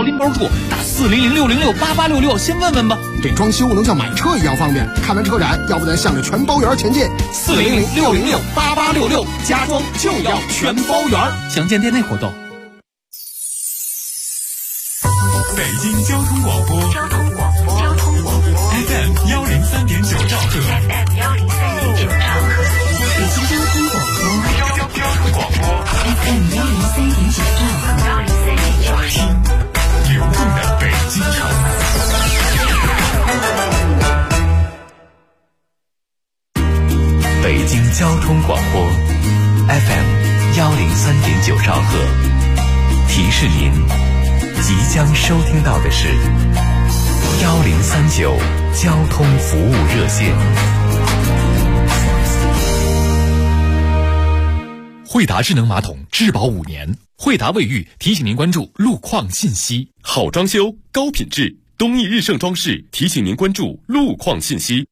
拎包住，打4006068866，先问问吧。 这装修能像买车一样方便，看完车展，要不咱向着全包圆前进。 4006068866，家装就要全包圆。详见店内活动。 北京交通广播FM 103.9兆赫， 北京交通广播FM 103.9兆赫， 听流动的北京城。 北京交通广播 FM 103.9兆赫，提示您即将收听到的是1039交通服务热线。 惠达智能马桶质保5年，惠达卫浴提醒您关注路况信息。 好装修高品质，东义日盛装饰提醒您关注路况信息。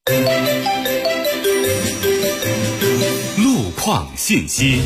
路况信息。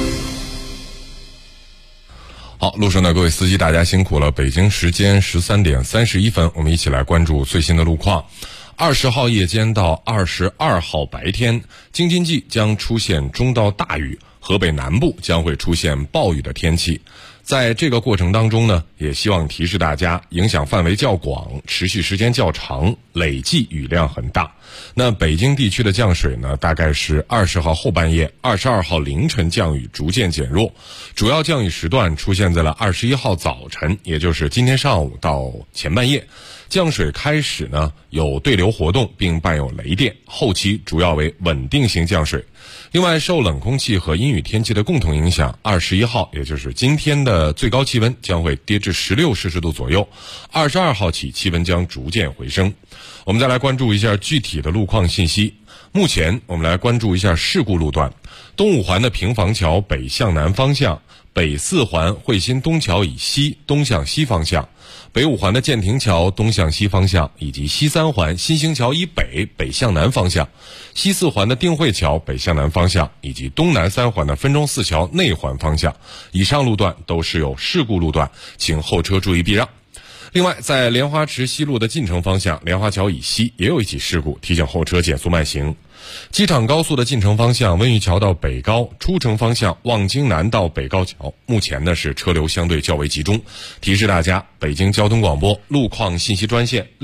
好，路上的各位司机，大家辛苦了。北京时间13点31分，我们一起来关注最新的路况。20号夜间到22号白天，京津冀将出现中到大雨，河北南部将会出现暴雨的天气。在这个过程当中呢，也希望提示大家，影响范围较广，持续时间较长，累计雨量很大。那北京地区的降水呢，大概是20号后半夜、22号凌晨降雨逐渐减弱，主要降雨时段出现在了21号早晨，也就是今天上午到前半夜。降水开始呢，有对流活动并伴有雷电，后期主要为稳定型降水。另外，受冷空气和阴雨天气的共同影响，21号也就是今天的最高气温将会跌至16摄氏度左右，22号起气温将逐渐回升。我们再来关注一下具体的路况信息。目前我们来关注一下事故路段：东五环的平房桥北向南方向，北四环汇鑫东桥以西东向西方向，北五环的建亭桥东向西方向，以及西三环新兴桥以北北向南方向，西四环的定慧桥北向南方向，以及东南三环的分钟寺桥内环方向。以上路段都是有事故路段，请后车注意避让。另外，在莲花池西路的进城方向，莲花桥以西也有一起事故，提醒后车减速慢行。机场高速的进城方向，温榆桥到北高，出城方向望京南到北高桥，目前呢是车流相对较为集中。提示大家，北京交通广播路况信息专线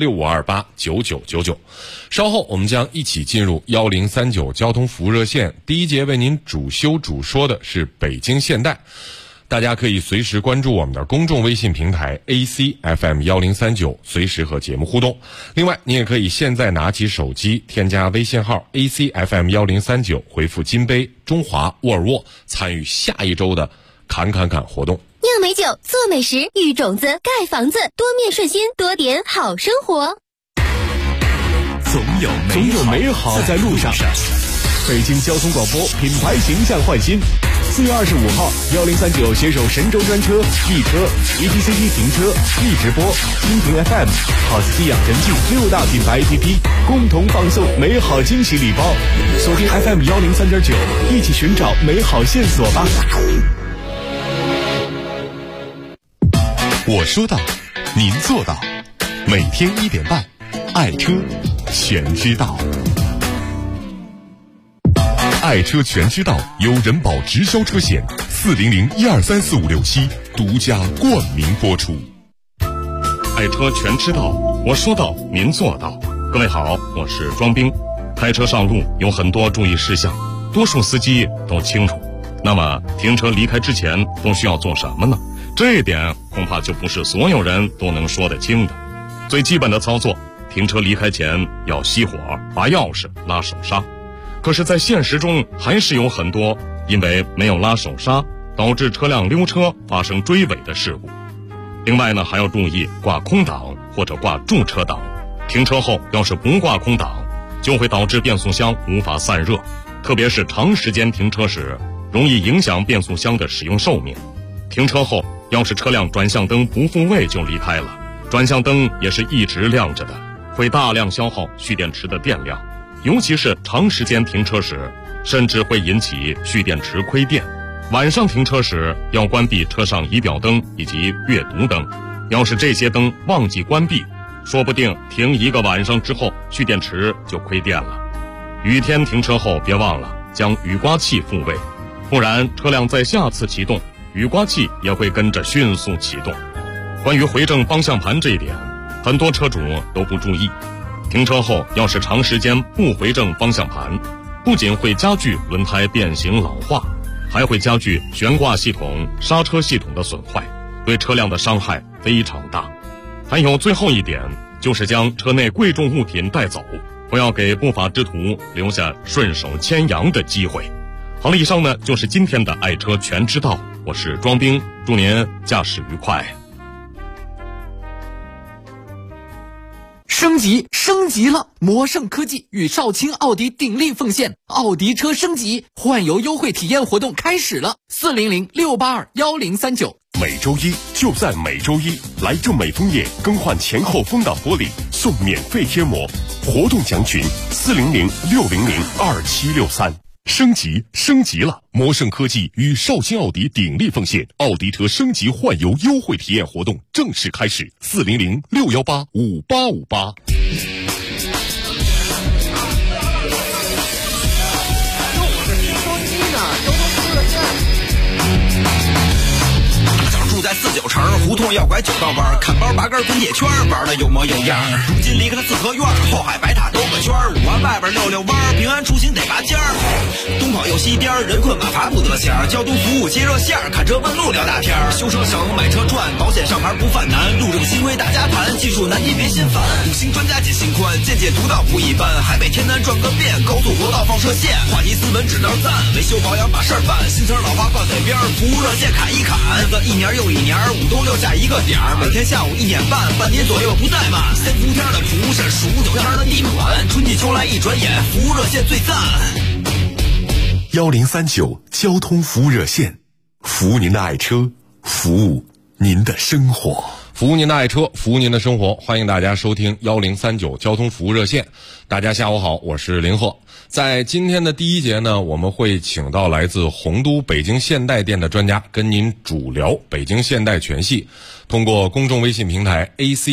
65289999。稍后我们将一起进入1039交通服务热线，第一节为您主修主说的是北京现代。大家可以随时关注我们的公众微信平台 ACFM1039，随时和节目互动。另外，你也可以现在拿起手机，添加微信号 ACFM1039，回复金杯、中华、沃尔沃，参与下一周的侃活动。 酿美酒，做美食，育种子，盖房子，多面顺心，多点好生活。 总有美好在路上。北京交通广播品牌形象焕新。4月25号，1039携手神州专车、易车、ETCT 停车、易直播、蜻蜓 FM、好斯基养神镜6大品牌 APP 共同放送美好惊喜礼包。锁定 FM 103.9，一起寻找美好线索吧。 我说到，您做到。每天1点半，爱车全知道。爱车全知道由人保直销车险400123456独家冠名播出。 爱车全知道，我说到您做到。各位好，我是庄兵。开车上路有很多注意事项，多数司机都清楚。那么停车离开之前都需要做什么呢？这一点恐怕就不是所有人都能说得清的。最基本的操作，停车离开前要熄火，拔钥匙，拉手刹。可是在现实中还是有很多因为没有拉手刹导致车辆溜车发生追尾的事故。另外呢，还要注意挂空挡或者挂驻车挡。停车后要是不挂空挡，就会导致变速箱无法散热，特别是长时间停车时，容易影响变速箱的使用寿命。停车后要是车辆转向灯不复位就离开了，转向灯也是一直亮着的，会大量消耗蓄电池的电量，尤其是长时间停车时，甚至会引起蓄电池亏电。晚上停车时要关闭车上仪表灯以及阅读灯， 要是这些灯忘记关闭，说不定停1个晚上之后，蓄电池就亏电了。雨天停车后别忘了将雨刮器复位，不然车辆在下次启动，雨刮器也会跟着迅速启动。关于回正方向盘这一点，很多车主都不注意。停车后要是长时间不回正方向盘，不仅会加剧轮胎变形老化，还会加剧悬挂系统、刹车系统的损坏，对车辆的伤害非常大。还有最后一点，就是将车内贵重物品带走，不要给不法之徒留下顺手牵羊的机会。好了，以上呢就是今天的爱车全知道，我是庄兵，祝您驾驶愉快。 升级了！魔盛科技与少卿奥迪鼎力奉献，奥迪车升级换油优惠体验活动开始了，400-682-1039。 每周一就在每周一，来正美枫叶更换前后风挡玻璃送免费贴膜，活动详询400-600-2763。升级了！魔盛科技与少卿奥迪鼎力奉献，奥迪车升级换油优惠体验活动正式开始，400-618-5858。 在49城胡同要拐9道弯，看包拔根滚铁圈，玩的有模有样。如今离开了四合院，后海白塔兜个圈，5环外边溜弯，平安出行得拔尖儿。东跑右西颠，人困马乏不得闲，交通服务接热线，看车问路聊大天，修车省买车赚，保险上牌不犯难，路政新规大家谈，技术难题别心烦。5星专家解心宽，见解独到不一般，海北天南转个遍，高速国道放射线，话题斯文指道赞，维修保养把事儿办，新车老花挂嘴边，服务热线砍一砍，1年又1年，5都6下一个点儿，每天下午1点半，半年左右不怠慢。3伏天的服务是数9天的地暖，春季秋来一转眼，服务热线最赞。 1039交通服务热线，服务您的爱车，服务您的生活。 服务您的爱车，服务您的生活，欢迎大家收听1039交通服务热线。大家下午好，我是林鹤。在今天的第一节呢，我们会请到来自洪都北京现代店的专家，跟您主聊北京现代全系。通过公众微信平台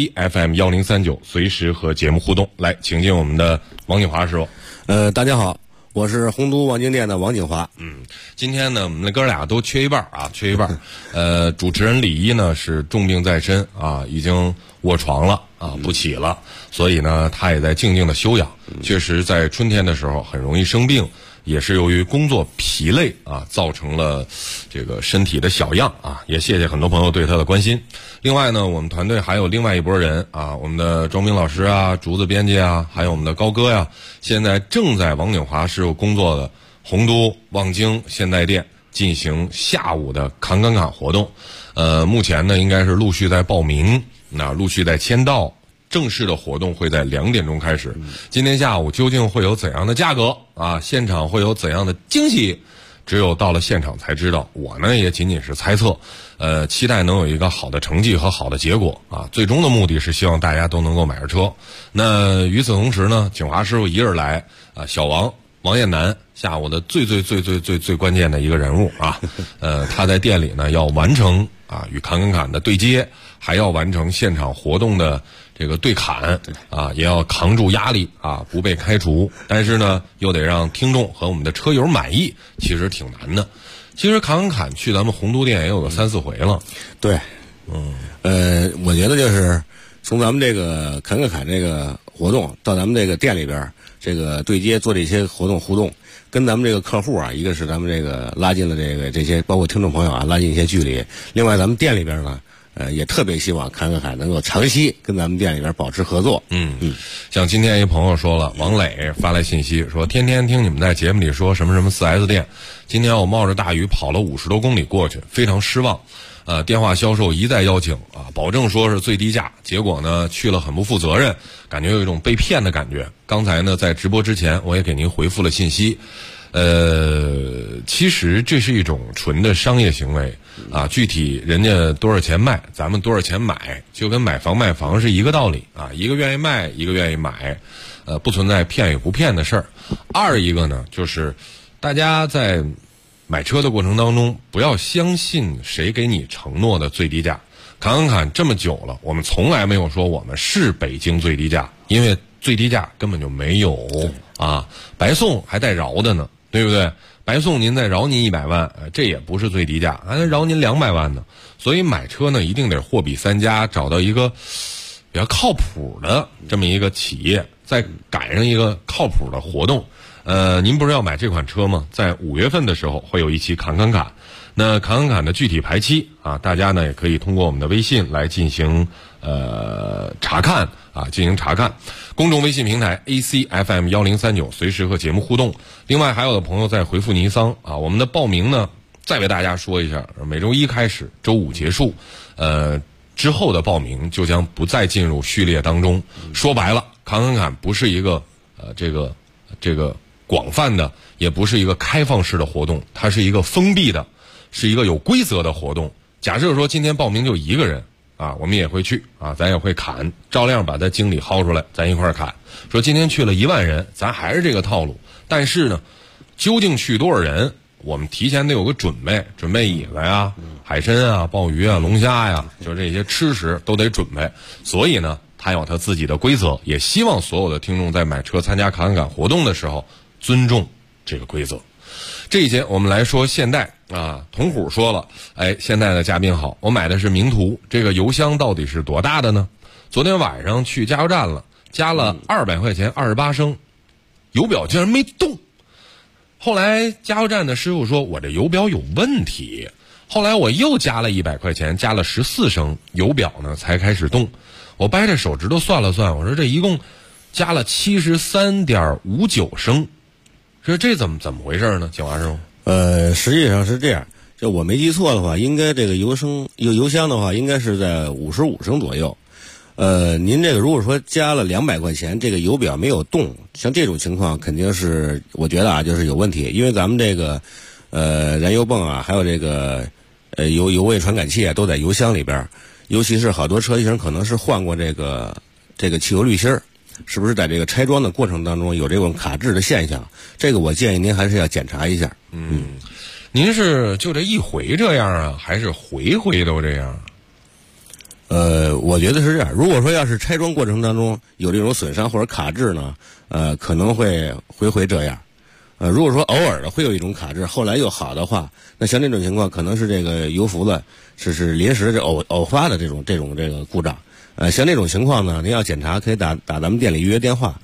ACFM1039，随时和节目互动。来，请进我们的王景华师傅。 大家好，我是洪都望京店的王景华。 今天呢，我们的哥俩都缺一半啊，缺一半。主持人李一呢是重病在身啊，已经卧床了啊，不起了，所以呢，他也在静静的休养。确实，在春天的时候很容易生病，也是由于工作疲累啊，造成了这个身体的小恙啊。也谢谢很多朋友对他的关心。另外呢，我们团队还有另外一拨人啊，我们的庄明老师啊、竹子编辑啊，还有我们的高哥呀，现在正在王景华师傅工作的洪都望京现代店进行下午的侃活动。目前呢，应该是陆续在报名，那陆续在签到。正式的活动会在2点钟开始。今天下午究竟会有怎样的价格啊？现场会有怎样的惊喜？只有到了现场才知道。我呢也仅仅是猜测，期待能有一个好的成绩和好的结果啊。最终的目的是希望大家都能够买着车。那与此同时呢，景华师傅一人来啊，小王彦南下午的最关键的一个人物啊，他在店里呢要完成啊与侃的对接，还要完成现场活动的这个对侃啊，也要扛住压力啊，不被开除。但是呢，又得让听众和我们的车友满意，其实挺难的。其实侃去咱们洪都店也有个3-4回了。 对，我觉得就是从咱们这个侃这个活动到咱们这个店里边这个对接做这些活动互动，跟咱们这个客户啊，一个是咱们这个拉近了这些包括听众朋友啊拉近一些距离。另外咱们店里边呢。也特别希望侃能够长期跟咱们店里边保持合作。 像今天一朋友说了，王磊发来信息说，天天听你们在节目里说什么 4S 店，今天我冒着大雨跑了50多公里过去，非常失望。电话销售一再邀请啊，保证说是最低价，结果呢去了很不负责任，感觉有一种被骗的感觉。刚才呢在直播之前我也给您回复了信息。其实这是一种纯的商业行为啊，具体人家多少钱卖，咱们多少钱买，就跟买房卖房是一个道理啊，一个愿意卖，一个愿意买，不存在骗与不骗的事儿。二一个呢，就是大家在买车的过程当中，不要相信谁给你承诺的最低价， 侃侃这么久了，我们从来没有说我们是北京最低价，因为最低价根本就没有啊，白送还带饶的呢，对不对？白送您再饶您100万，这也不是最低价，还饶您200万呢。所以买车呢，一定得货比三家，找到一个比较靠谱的这么一个企业，再赶上一个靠谱的活动。您不是要买这款车吗？在5月份的时候会有一期侃侃侃。那侃侃侃的具体排期啊，大家呢也可以通过我们的微信来进行查看啊，进行查看。公众微信平台 ACFM1039，随时和节目互动。另外还有的朋友在回复尼桑啊，我们的报名呢，再为大家说一下，每周一开始，周五结束，之后的报名就将不再进入序列当中。说白了，侃侃侃不是一个这个广泛的，也不是一个开放式的活动，它是一个封闭的，是一个有规则的活动。假设说今天报名就1个人啊，我们也会去啊，咱也会砍，照样把他经理薅出来，咱一块儿砍。说今天去了1万人，咱还是这个套路。但是呢，究竟去多少人，我们提前得有个准备椅子呀、海参啊、鲍鱼啊、龙虾呀，就这些吃食都得准备。所以呢，他有他自己的规则，也希望所有的听众在买车参加侃侃侃活动的时候尊重这个规则。这一节我们来说现代啊，童虎说了，现在的嘉宾好，我买的是名图，这个油箱到底是多大的呢？昨天晚上去加油站了，加了200块钱28升，油表竟然没动。后来加油站的师傅说我这油表有问题，后来我又加了100块钱，加了14升，油表呢才开始动。我掰着手指头算了算，我说这一共加了73.59升，说这怎么回事呢？景华师傅？ 实际上是这样，就我没记错的话，应该这个油箱的话，应该是在55升左右。您这个如果说加了200块钱，这个油表没有动，像这种情况肯定是我觉得啊，就是有问题，因为咱们这个燃油泵啊，还有这个油位传感器啊，都在油箱里边，尤其是好多车型可能是换过这个汽油滤芯儿。是不是在这个拆装的过程当中有这种卡滞的现象？这个我建议您还是要检查一下。 您是就这一回这样啊，还是回都这样？ 我觉得是这样。如果说要是拆装过程当中有这种损伤或者卡滞呢，可能会回这样。如果说偶尔的会有一种卡滞，后来又好的话，那像这种情况可能是这个油浮子是临时这偶发的这种这个故障。像这种情况呢，您要检查可以打咱们店里预约电话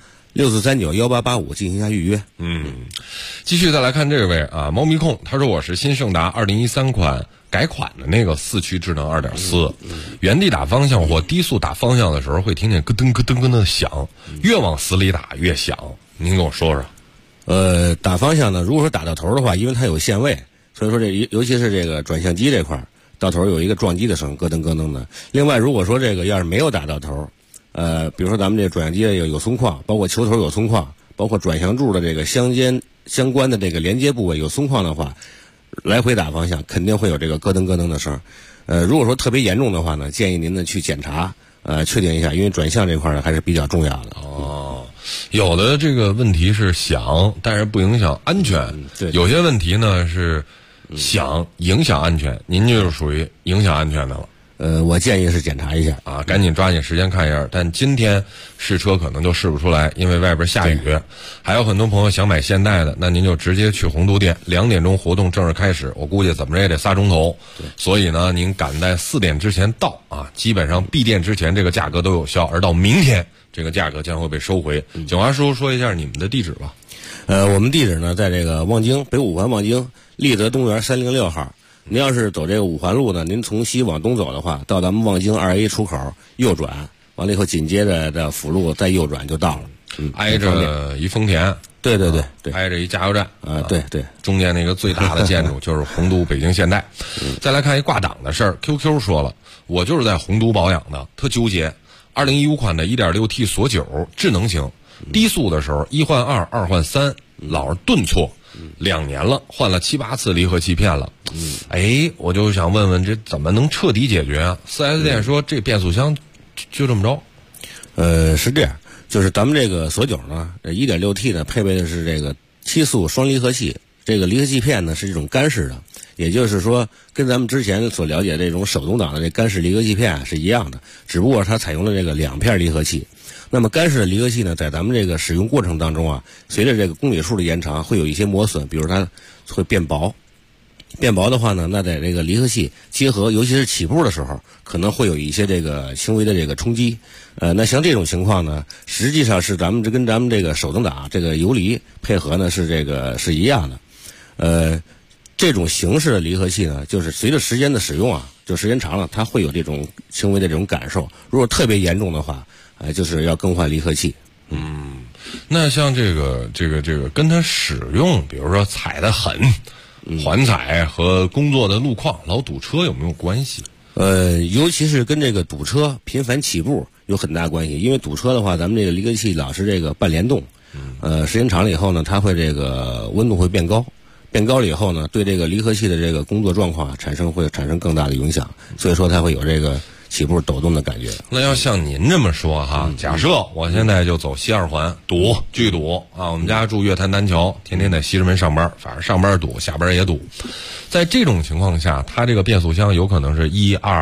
64391885进行一下预约。 继续再来看这位啊，猫咪控，他说我是新胜达2013款改款的那个4驱智能2.4，原地打方向或低速打方向的时候会听见咯噔咯噔咯噔的响，越往死里打越响。您跟我说说。 打方向呢，如果说打到头的话，因为它有限位，所以说尤其是这个转向机这块到头有一个撞击的声，咯噔咯噔的。另外，如果说这个要是没有打到头，比如说咱们这个转向机有松旷，包括球头有松旷，包括转向柱的这个相关的这个连接部位有松旷的话，来回打方向肯定会有这个咯噔咯噔的声。如果说特别严重的话呢，建议您呢去检查，确定一下，因为转向这块呢还是比较重要的。 有的这个问题是响，但是不影响安全。 对， 有些问题呢是响影响安全，您就是属于影响安全的了。 我建议是检查一下啊，赶紧抓紧时间看一下。但今天试车可能就试不出来，因为外边下雨。还有很多朋友想买现代的，那您就直接去洪都店，2点钟活动正式开始，我估计怎么着也得3钟头。所以呢，您赶在4点之前到啊，基本上闭店之前这个价格都有效，而到明天这个价格将会被收回。景华师傅说一下你们的地址吧。 我们地址呢在这个望京北5环望京立德东园306号。您要是走这个5环路呢，您从西往东走的话，到咱们望京2A 出口右转，完了以后紧接着的辅路再右转就到了。 挨着一丰田。 对， 挨着一加油站对， 中间那个最大的建筑就是洪都北京现代。再来看一挂档的事儿 ，QQ 说了，我就是在洪都保养的，特纠结。2015款的 1.6T 锁9智能型，低速的时候1换2，2换3，老是顿挫。2年了，换了7、8次离合器片了。我就想问问，这怎么能彻底解决啊？4S 店说这变速箱就这么着。 是这样，就是咱们这个锁9呢1.6T 呢配备的是这个7速双离合器，这个离合器片呢是这种干式的， 也就是说，跟咱们之前所了解这种手动挡的这干式离合器片是一样的，只不过它采用了这个2片离合器。那么干式的离合器呢，在咱们这个使用过程当中啊，随着这个公里数的延长，会有一些磨损，比如它会变薄。变薄的话呢，那在这个离合器结合，尤其是起步的时候，可能会有一些这个轻微的这个冲击。那像这种情况呢，实际上是跟咱们这个手动挡这个游离配合呢是一样的。这种形式的离合器呢，就是随着时间的使用啊，就时间长了，它会有这种轻微的这种感受。如果特别严重的话，就是要更换离合器。 那像这个跟它使用，比如说踩得狠。缓踩和工作的路况老堵车有没有关系？ 尤其是跟这个堵车频繁起步有很大关系。因为堵车的话，咱们这个离合器老是这个半联动，时间长了以后呢，它会这个温度会变高，变高了以后呢，对这个离合器的这个工作状况会产生更大的影响，所以说它会有这个起步抖动的感觉。 那要像您这么说哈，假设我现在就走西2环，堵巨堵啊！我们家住月坛南桥，天天在西直门上班，反正上班堵，下班也堵。在这种情况下，它这个变速箱有可能是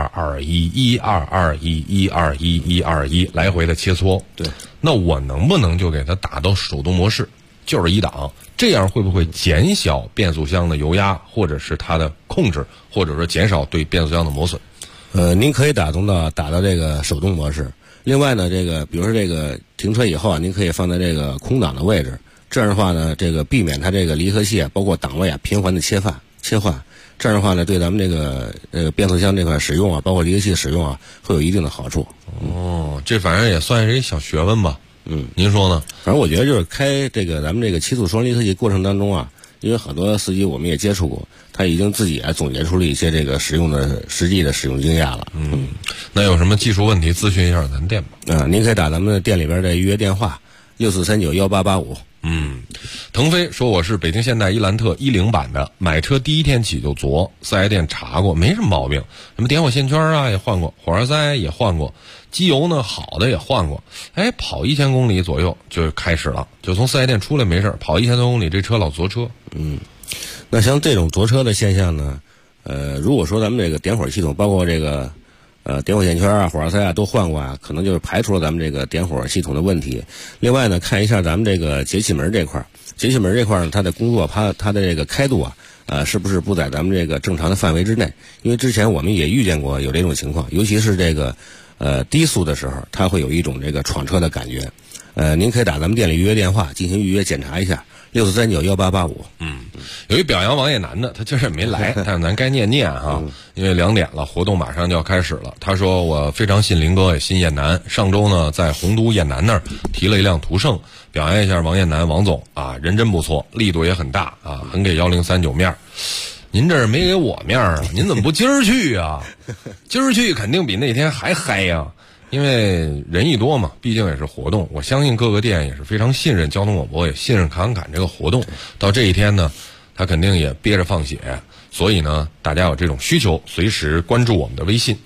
1221112211211来回的切磋。 对， 那我能不能就给它打到手动模式，就是1档？这样会不会减小变速箱的油压，或者是它的控制，或者说减少对变速箱的磨损？ 您可以打到这个手动模式。另外呢，比如说这个停车以后啊，您可以放在这个空档的位置，这样的话呢，这个避免它这个离合器啊，包括档位啊频繁的切换。这样的话呢，对咱们这个变速箱这块使用啊，包括离合器使用啊，会有一定的好处。 这反正也算是一小学问吧。您说呢？ 反正我觉得就是开咱们这个7速双离合器过程当中啊，因为很多司机我们也接触过，他已经自己总结出了一些这个实际的使用经验了。 那有什么技术问题咨询一下咱店吧。 您可以打咱们店里边的预约电话64391885。 腾飞说我是北京现代伊兰特10版的，买车第一天起就琢，四 S 店查过没什么毛病，什么点火线圈啊也换过，火花塞也换过，机油呢好的也换过，跑1000公里左右就开始了，就从四 S 店出来没事，跑1000多公里这车老琢车。 那像这种琢车的现象呢，如果说咱们这个点火系统，包括这个点火线圈啊、火花塞啊都换过啊，可能就是排除了咱们这个点火系统的问题。另外呢，看一下咱们这个节气门这块呢，它的工作它的这个开度啊，是不是不在咱们这个正常的范围之内？因为之前我们也遇见过有这种情况，尤其是这个低速的时候，它会有一种这个闯车的感觉。您可以打咱们店里预约电话进行预约检查一下，64391885。 有一表扬王艳楠的，他今儿也没来，但是咱该念哈，因为2点了，活动马上就要开始了。他说我非常信林哥，也信艳楠。上周呢，在洪都艳楠那儿提了一辆途胜，表扬一下王艳楠王总啊，人真不错，力度也很大啊，很给1039面。您这是没给我面啊？您怎么不今儿去啊？今儿去肯定比那天还嗨呀！因为人一多嘛，毕竟也是活动，我相信各个店也是非常信任交通广播，也信任侃侃这个活动。到这一天呢，他肯定也憋着放血，所以呢，大家有这种需求，随时关注我们的微信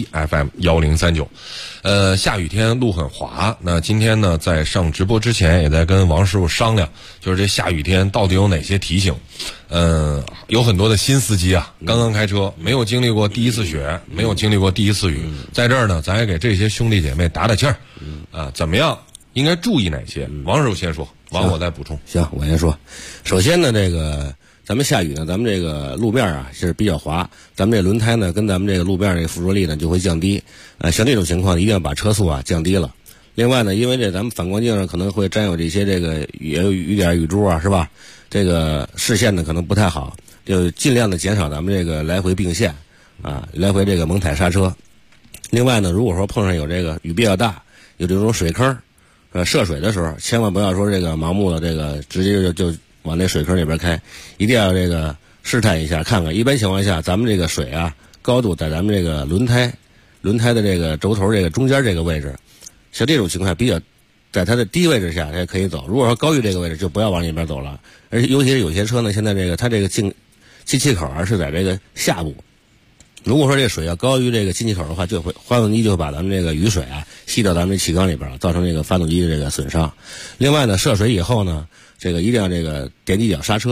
ACFM1039。下雨天路很滑，那今天呢，在上直播之前，也在跟王师傅商量，就是这下雨天到底有哪些提醒。有很多的新司机啊，刚刚开车，没有经历过第一次雪，没有经历过第一次雨，在这儿呢，咱也给这些兄弟姐妹打打气儿。怎么样应该注意哪些？王师傅先说，完我再补充。 行，我先说。首先呢，咱们下雨呢，咱们这个路面啊是比较滑，咱们这轮胎呢跟咱们这个路面这个附着力呢就会降低。像这种情况一定要把车速降低了。另外呢，因为咱们反光镜上可能会沾有这些也有雨点雨珠啊，是吧？这个视线呢可能不太好，就尽量的减少咱们这个来回并线来回这个猛踩刹车。另外呢，如果说碰上有这个雨比较大，有这种水坑涉水的时候，千万不要说这个盲目的这个直接就往那水坑里边开，一定要这个试探一下看看。一般情况下，咱们这个水高度在咱们这个轮胎的这个轴头这个中间这个位置，像这种情况下比较在它的低位置下它也可以走，如果说高于这个位置就不要往里边走了。而且尤其是有些车呢，现在它这个进气口是在这个下部，如果说这个水要高于这个进气口的话，发动机就会把咱们这个雨水吸到咱们这气缸里边了，造成这个发动机的这个损伤。另外呢，涉水以后呢，这个一定要这个踮起脚刹车，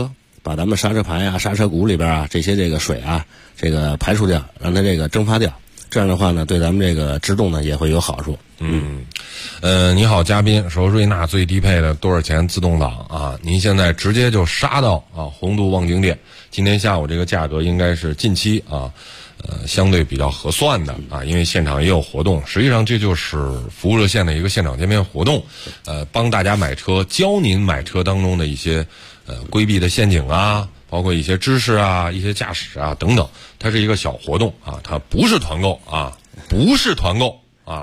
把咱们刹车盘呀、刹车鼓里边啊这些这个水啊，这个排除掉，让它这个蒸发掉。这样的话呢，对咱们这个制动呢也会有好处。 你好，嘉宾，说瑞纳最低配的多少钱自动挡啊？您现在直接就杀到洪都望京店，今天下午这个价格应该是近期相对比较合算的啊，因为现场也有活动。实际上这就是服务热线的一个现场见面活动，帮大家买车，教您买车当中的一些规避的陷阱啊，包括一些知识啊、一些驾驶啊等等。它是一个小活动啊，它不是团购啊，不是团购。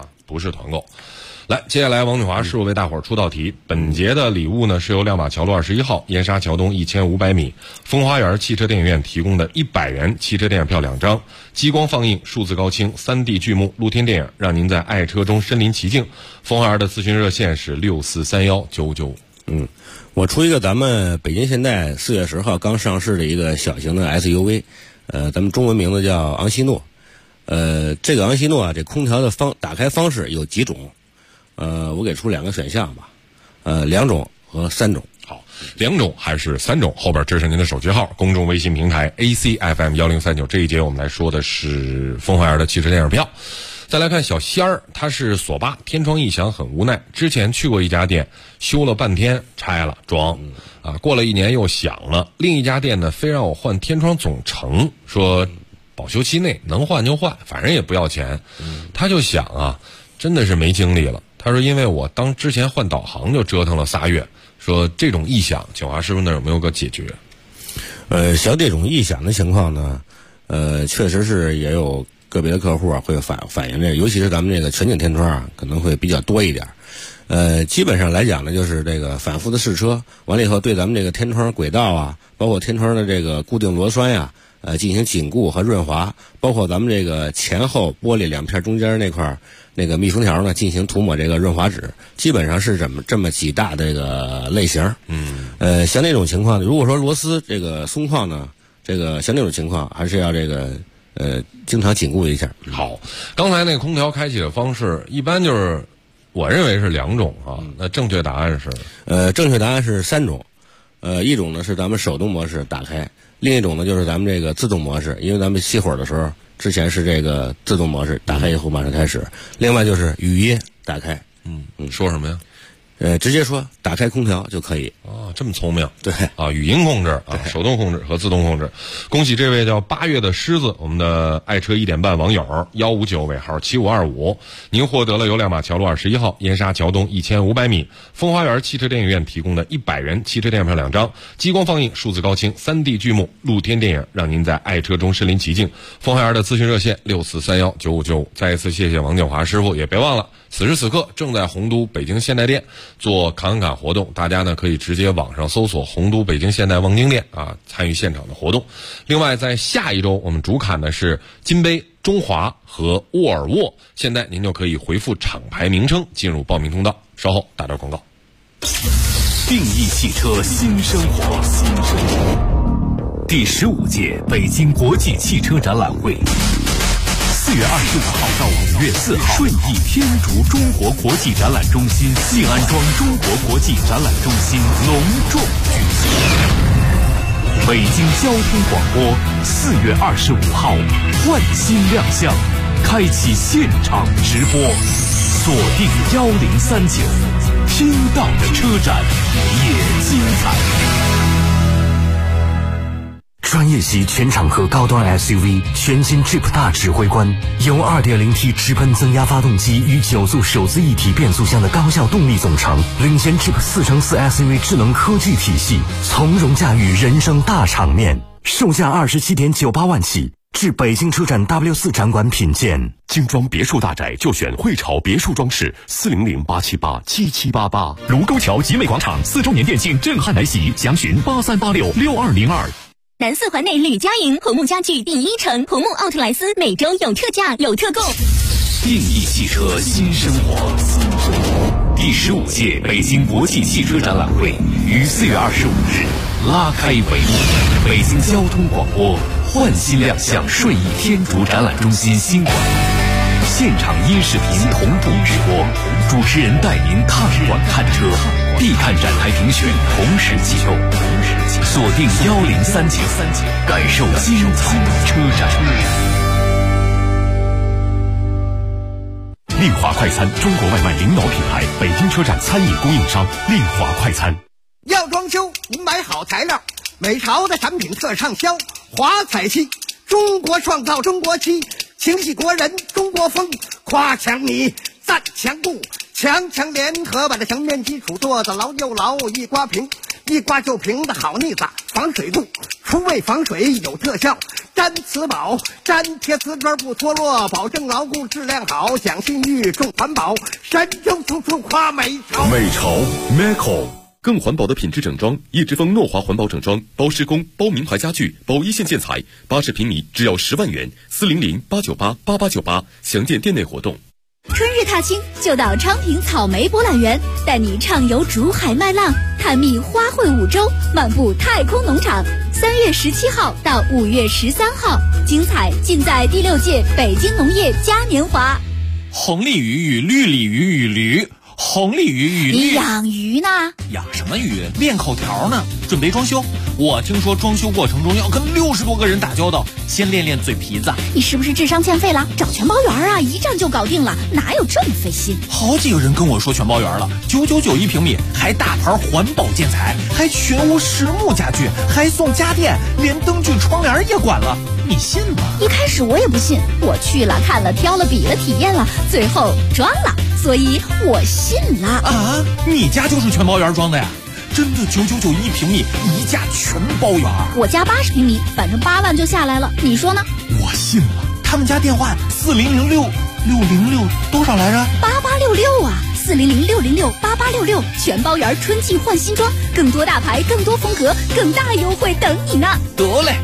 来，接下来王俊华师傅为大伙儿出道题。本节的礼物呢是由亮马桥路21号、燕莎桥东1500米风花园汽车电影院提供的100元汽车电影票2张，激光放映、数字高清、3D 剧目、露天电影，让您在爱车中身临其境。风花园的咨询热线是6431-995。 我出一个咱们北京现代4月10号刚上市的一个小型的 SUV，咱们中文名字叫昂希诺。这个昂希诺啊，这空调的打开方式有几种？我给出2个选项吧，2种和3种。 好，2种还是3种？后边这是您的手机号，公众微信平台 ACFM1039。这一节我们来说的是风花园的汽车电影票。再来看小仙儿，他是索八，天窗异响很无奈，之前去过一家店，修了半天拆了装，过了1年又响了，另一家店呢非让我换天窗总成，说保修期内能换就换，反正也不要钱。他就想啊，真的是没精力了。他说因为我之前换导航就折腾了3月，说这种异响九华师傅那有没有个解决？ 像这种异响的情况呢，确实是也有个别的客户啊会反映这，尤其是咱们这个全景天窗啊可能会比较多一点。基本上来讲呢，就是这个反复的试车完了以后，对咱们这个天窗轨道啊，包括天窗的这个固定螺栓呀，进行紧固和润滑，包括咱们这个前后玻璃2片中间那块那个密封条呢，进行涂抹这个润滑脂，基本上是这么几大这个类型。像那种情况，如果说螺丝这个松旷呢，这个像那种情况还是要这个经常紧固一下。 好，刚才那个空调开启的方式一般就是我认为是2种啊，那正确答案是？ 正确答案是3种。一种呢是咱们手动模式打开，另一种呢就是咱们这个自动模式，因为咱们熄火的时候之前是这个自动模式，打开以后马上开始。另外就是语音打开， 说什么呀？ 直接说打开空调就可以。 这么聪明。 对啊，语音控制啊，手动控制和自动控制。恭喜这位叫8月的狮子，我们的爱车1点半网友159尾号7525，您获得了由亮马桥路21号、燕莎桥东1500米风花园汽车电影院提供的100元汽车电影票2张，激光放映、数字高清、3D 剧目、露天电影，让您在爱车中身临其境。风花园的咨询热线6431-959。再一次谢谢王建华师傅，也别忘了此时此刻正在洪都北京现代店做侃侃活动，大家呢可以直接网上搜索洪都北京现代望京店啊，参与现场的活动。另外在下一周我们主侃的是金杯、中华和沃尔沃，现在您就可以回复厂牌名称进入报名通道。稍后打段广告。 定义汽车新生活，第15届北京国际汽车展览会，4月25号到5月4号，顺义天竺中国国际展览中心静安庄中国国际展览中心隆重举行。北京交通广播4月25号换新亮相，开启现场直播，锁定1039，听到的车展也精彩。专业级全场合高端 SUV 全新 Jeep 大指挥官，由 2.0T 直喷增压发动机与9速手自一体变速箱的高效动力总成，领先 Jeep 4×4 SUV 智能科技体系，从容驾驭人生大场面。售价27.98万起，至北京车展 W4 展馆品鉴。 精装别墅大宅就选汇潮别墅装饰，400-878-7788。卢沟桥集美广场4周年店庆震撼来袭，详询83866202。 南4环内吕家营红木家具第1城红木奥特莱斯每周有特价有特供。 定义汽车新生活，第15届北京国际汽车展览会于4月25日拉开帷幕。北京交通广播换新亮相顺义天竺展览中心新馆，现场音视频同步直播，主持人带您探馆看车，必看展台评选同时启动。 锁定1037，感受精彩车展。丽华快餐，中国外卖领导品牌，北京车站餐饮供应商。丽华快餐。 要装修，您买好材料，美潮的产品特畅销。华彩漆，中国创造中国漆，情系国人中国风，夸墙泥，赞墙布，强联合把这墙面基础做得牢又牢，一刮平，一刮就平的好腻子，防水度，除味防水有特效，粘瓷宝，粘贴瓷砖不脱落，保证牢固质量好，讲信誉重环保，神州处处夸美潮。 美潮 Meco。更环保的品质整装，叶之峰诺华环保整装，包施工，包名牌家具，包一线建材，80平米只要10万元，400-898-8898，详见店内活动。 春日踏青就到昌平草莓博览园，带你畅游竹海麦浪，探秘花卉五洲，漫步太空农场。3月17号到5月13号，精彩尽在第6届北京农业嘉年华。 红鲤鱼与绿鲤鱼与驴。红鲤鱼与你养鱼呢？ 养什么鱼？练口条呢。准备装修，我听说装修过程中要跟60多个人打交道，先练练嘴皮子。 你是不是智商欠费了？找全包圆啊，一站就搞定了，哪有这么费心？ 好几个人跟我说全包圆了，999一平米，还大牌环保建材，还全屋实木家具，还送家电，连灯具窗帘也管了，你信吗？ 一开始我也不信，我去了看了挑了比了体验了，最后装了，所以我信了啊！你家就是全包圆装的呀？真的999一平米，一价全包圆。 我家80平米，反正8万就下来了，你说呢？ 我信了。他们家电话4006多少来着 ？8866啊，4006068866，全包圆春季换新装，更多大牌，更多风格，更大优惠等你呢。 得嘞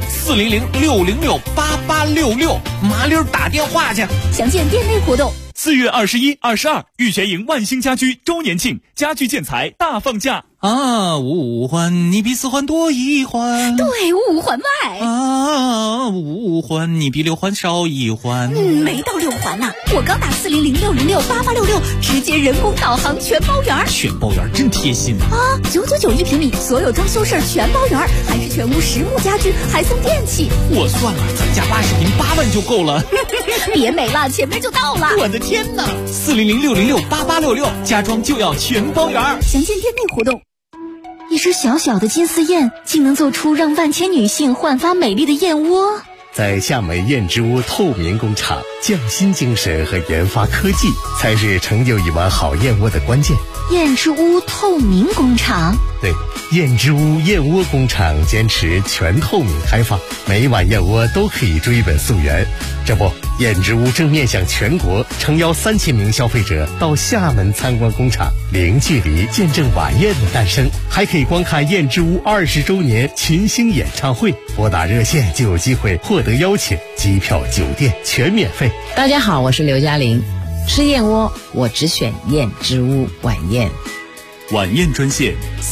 ，4006068866，麻溜打电话去。 详见店内活动。 4月21、22，玉泉营万兴家居周年庆，家居建材大放价啊！5环你比4环多1环， 对，5环外啊！5环你比6环少1环， 没到6环呢。我刚打4006068866，直接人工导航全包圆。 全包圆真贴心啊！999一平米，所有装修事儿全包圆，还是全屋实木家具，还送电器。 我算了，咱家80平8万就够了。 别美了，前面就到了。 我的天哪！4006068866，家装就要全包圆。 详见店内活动。一只小小的金丝燕，竟能做出让万千女性焕发美丽的燕窝。 在厦门燕之屋透明工厂，匠心精神和研发科技才是成就一碗好燕窝的关键。 燕之屋透明工厂， 对，燕之屋燕窝工厂坚持全透明开放，每一碗燕窝都可以追本溯源。这不，燕之屋正面向全国诚邀3000名消费者到厦门参观工厂，零距离见证晚宴的诞生，还可以观看燕之屋20周年群星演唱会。拨打热线就有机会获得邀请，机票、酒店全免费。 大家好，我是刘嘉玲。吃燕窝，我只选燕之屋晚宴。 晚宴专线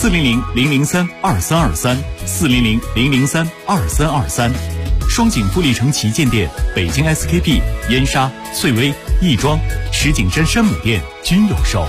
400-003-2323，400-003-2323。双井富力城旗舰店、北京 SKP、燕莎、翠微、亦庄、石景山山姆店均有售。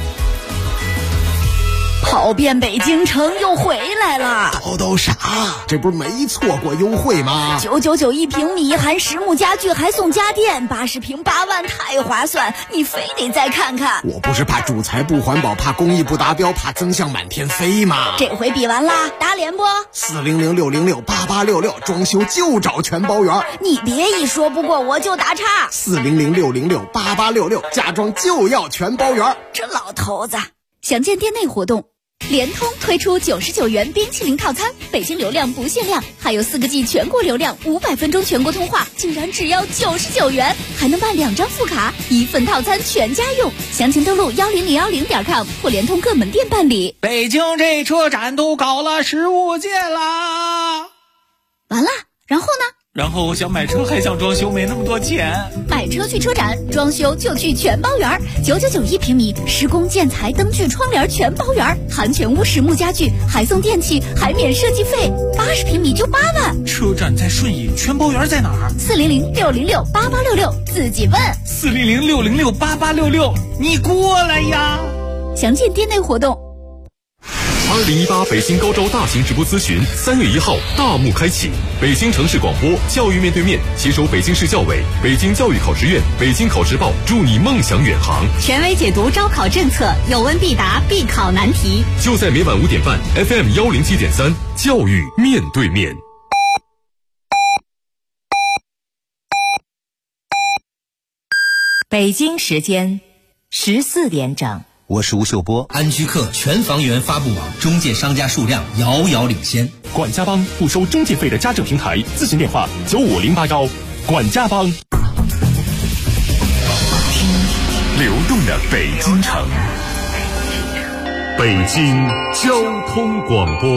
跑遍北京城又回来了， 都傻，这不是没错过优惠吗 ？999一平米，含实木家具，还送家电，80平8万，太划算！你非得再看看。 我不是怕主材不环保，怕工艺不达标，怕增项满天飞吗？ 这回比完啦，打脸不？40006068866， 装修就找全包圆。 你别一说不过我就打岔。 40006068866，家装就要全包圆。 这老头子，详见店内活动。联通推出99元冰淇淋套餐，北京流量不限量，还有4个 G 全国流量，500分钟全国通话，竟然只要99元，还能办2张副卡，1份套餐全家用。详情登录10010.com 或联通各门店办理。 北京这车展都搞了15届啦， 完了，然后呢？ 然后我想买车还想装修，没那么多钱。 买车去车展，装修就去全包圆，999一平米，施工建材灯具窗帘全包圆，含全屋实木家具，还送电器，还免设计费，80平米就8万。 车展在顺义，全包圆在哪儿 ？400-606-8866，自己问。 400-606-8866，你过来呀！ 详见店内活动。 2018北京高招大型直播咨询3月1号大幕开启，北京城市广播教育面对面携手北京市教委、北京教育考试院、北京考试报，助你梦想远航。 权威解读招考政策，有问必答，必考难题。 就在每晚5点半 FM 107.3，教育面对面。 北京时间14点整。 我是吴秀波。 安居客全房源发布网中介商家数量遥遥领先。 管家帮不收中介费的家政平台，咨询电话95081。管家帮。听流动的北京城，北京交通广播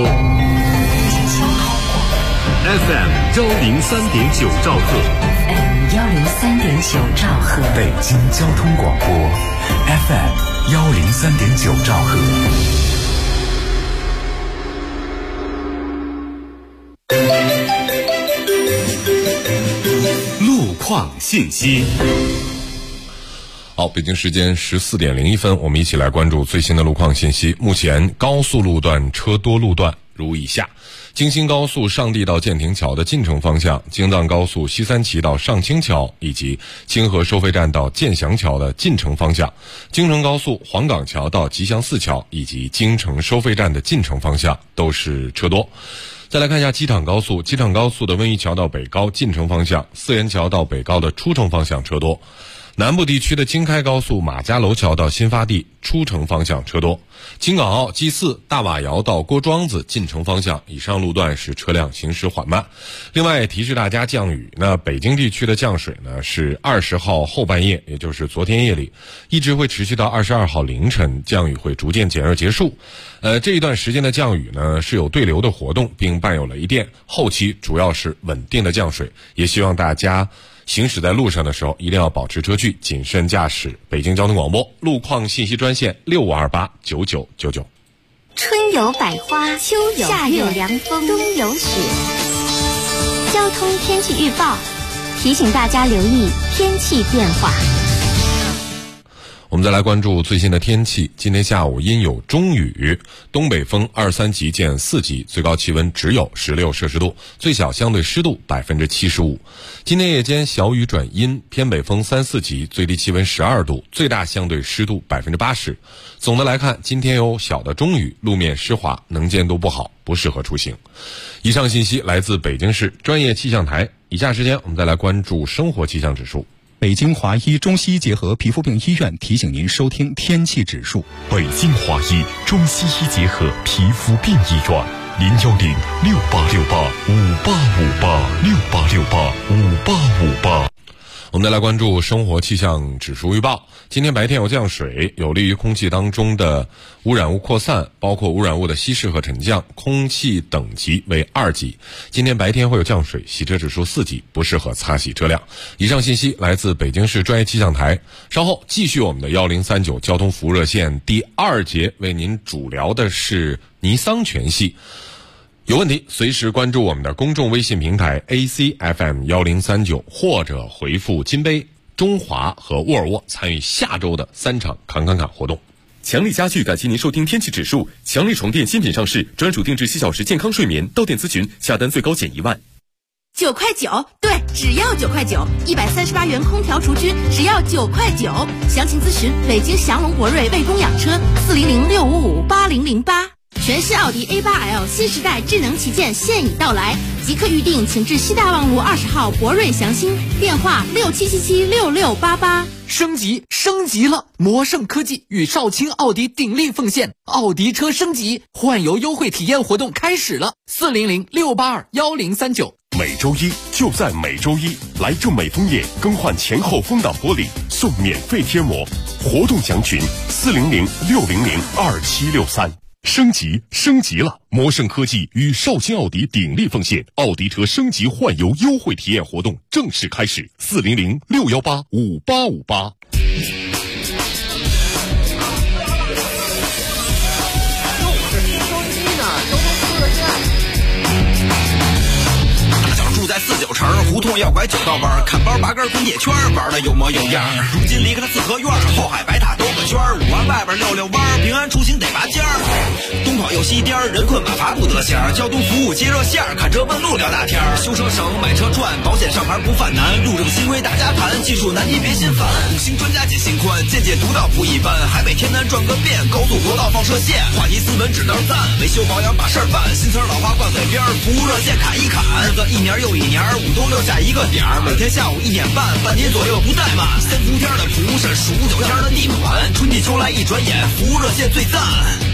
FM 103.9兆赫 ，103.9兆赫， 北京交通广播 FM 103.9兆赫。 路况信息。 好，北京时间14点01分，我们一起来关注最新的路况信息。目前高速路段车多路段如以下：京新高速上地到建亭桥的进城方向，京藏高速西三旗到上清桥以及清河收费站到建祥桥的进城方向，京承高速黄岗桥到吉祥寺桥以及京承收费站的进城方向都是车多。再来看一下机场高速，机场高速的温榆桥到北高进城方向，四元桥到北高的出城方向车多。南部地区的京开高速马家楼桥到新发地出城方向车多，京港澳 G4 大瓦窑到郭庄子进城方向以上路段是车辆行驶缓慢。另外提示大家降雨，那北京地区的降水呢是20号后半夜，也就是昨天夜里一直会持续到22号凌晨，降雨会逐渐减弱结束。这一段时间的降雨呢是有对流的活动，并伴有雷电，后期主要是稳定的降水，也希望大家行驶在路上的时候一定要保持车距，谨慎驾驶。北京交通广播路况信息专线65289999。 春有百花，秋有夏有凉风，冬有雪。交通天气预报提醒大家留意天气变化。 我们再来关注最新的天气。今天下午阴有中雨，东北风2、3级见4级，最高气温只有16摄氏度，最小相对湿度75%。今天夜间小雨转阴，偏北风3、4级，最低气温12度，最大相对湿度80%。总的来看，今天有小的中雨，路面湿滑，能见度不好，不适合出行。以上信息来自北京市专业气象台。以下时间我们再来关注生活气象指数。 北京华医中西医结合皮肤病医院提醒您收听天气指数。 北京华医中西医结合皮肤病医院，0106868585858，68685858。 我们再来关注生活气象指数预报。今天白天有降水，有利于空气当中的污染物扩散，包括污染物的稀释和沉降，空气等级为2级。今天白天会有降水，洗车指数4级，不适合擦洗车辆。以上信息来自北京市专业气象台。稍后继续我们的1039交通服务热线第2节，为您主聊的是尼桑全系。有问题随时关注我们的公众微信平台 ACFM1039，或者回复金杯、中华和沃尔沃参与下周的3场侃侃侃活动。 强力家具感谢您收听天气指数。强力床垫新品上市，专属定制7小时健康睡眠，到店咨询，下单最高减1万。 9块9，对，只要9块9，138元空调除菌，只要9块9。详情咨询北京祥龙博瑞卫工养车400655808。全市奥迪 A8L 新时代智能旗舰现已到来，即刻预定请至西大望路20号博瑞祥兴，电话67776688。 升级了！魔盛科技与少卿奥迪鼎力奉献奥迪车升级换油优惠体验活动开始了，40068211039。 每周一就在每周一，来正美枫叶更换前后风挡玻璃送免费贴膜，活动详询40060027763。升级了！魔盛科技与少卿奥迪鼎力奉献奥迪车升级换油优惠体验活动正式开始，40061858858。 住在49城，胡同要拐9道弯，看包拔根滚铁圈，玩的有模有样。如今离开了四合院，后海白塔兜个圈，5环外边溜溜溜弯，平安出行得拔尖儿。东跑又西颠，人困马乏不得闲儿。交通服务接热线，看车问路聊大天儿。修车省，买车赚，保险上牌不犯难。路政新规大家谈，技术难题别心烦。五星专家解心宽，见解独到不一般。海北天南转个遍，高速国道放射线，话题斯文指道赞，维修保养把事儿办。新词老话挂嘴边，服务热线砍一砍。日子一年又一年，5都留下一个点儿。每天下午1点半，半年左右不怠慢。3伏天的蒲是数9天的地暖，春季秋来一转眼，服务热线最赞。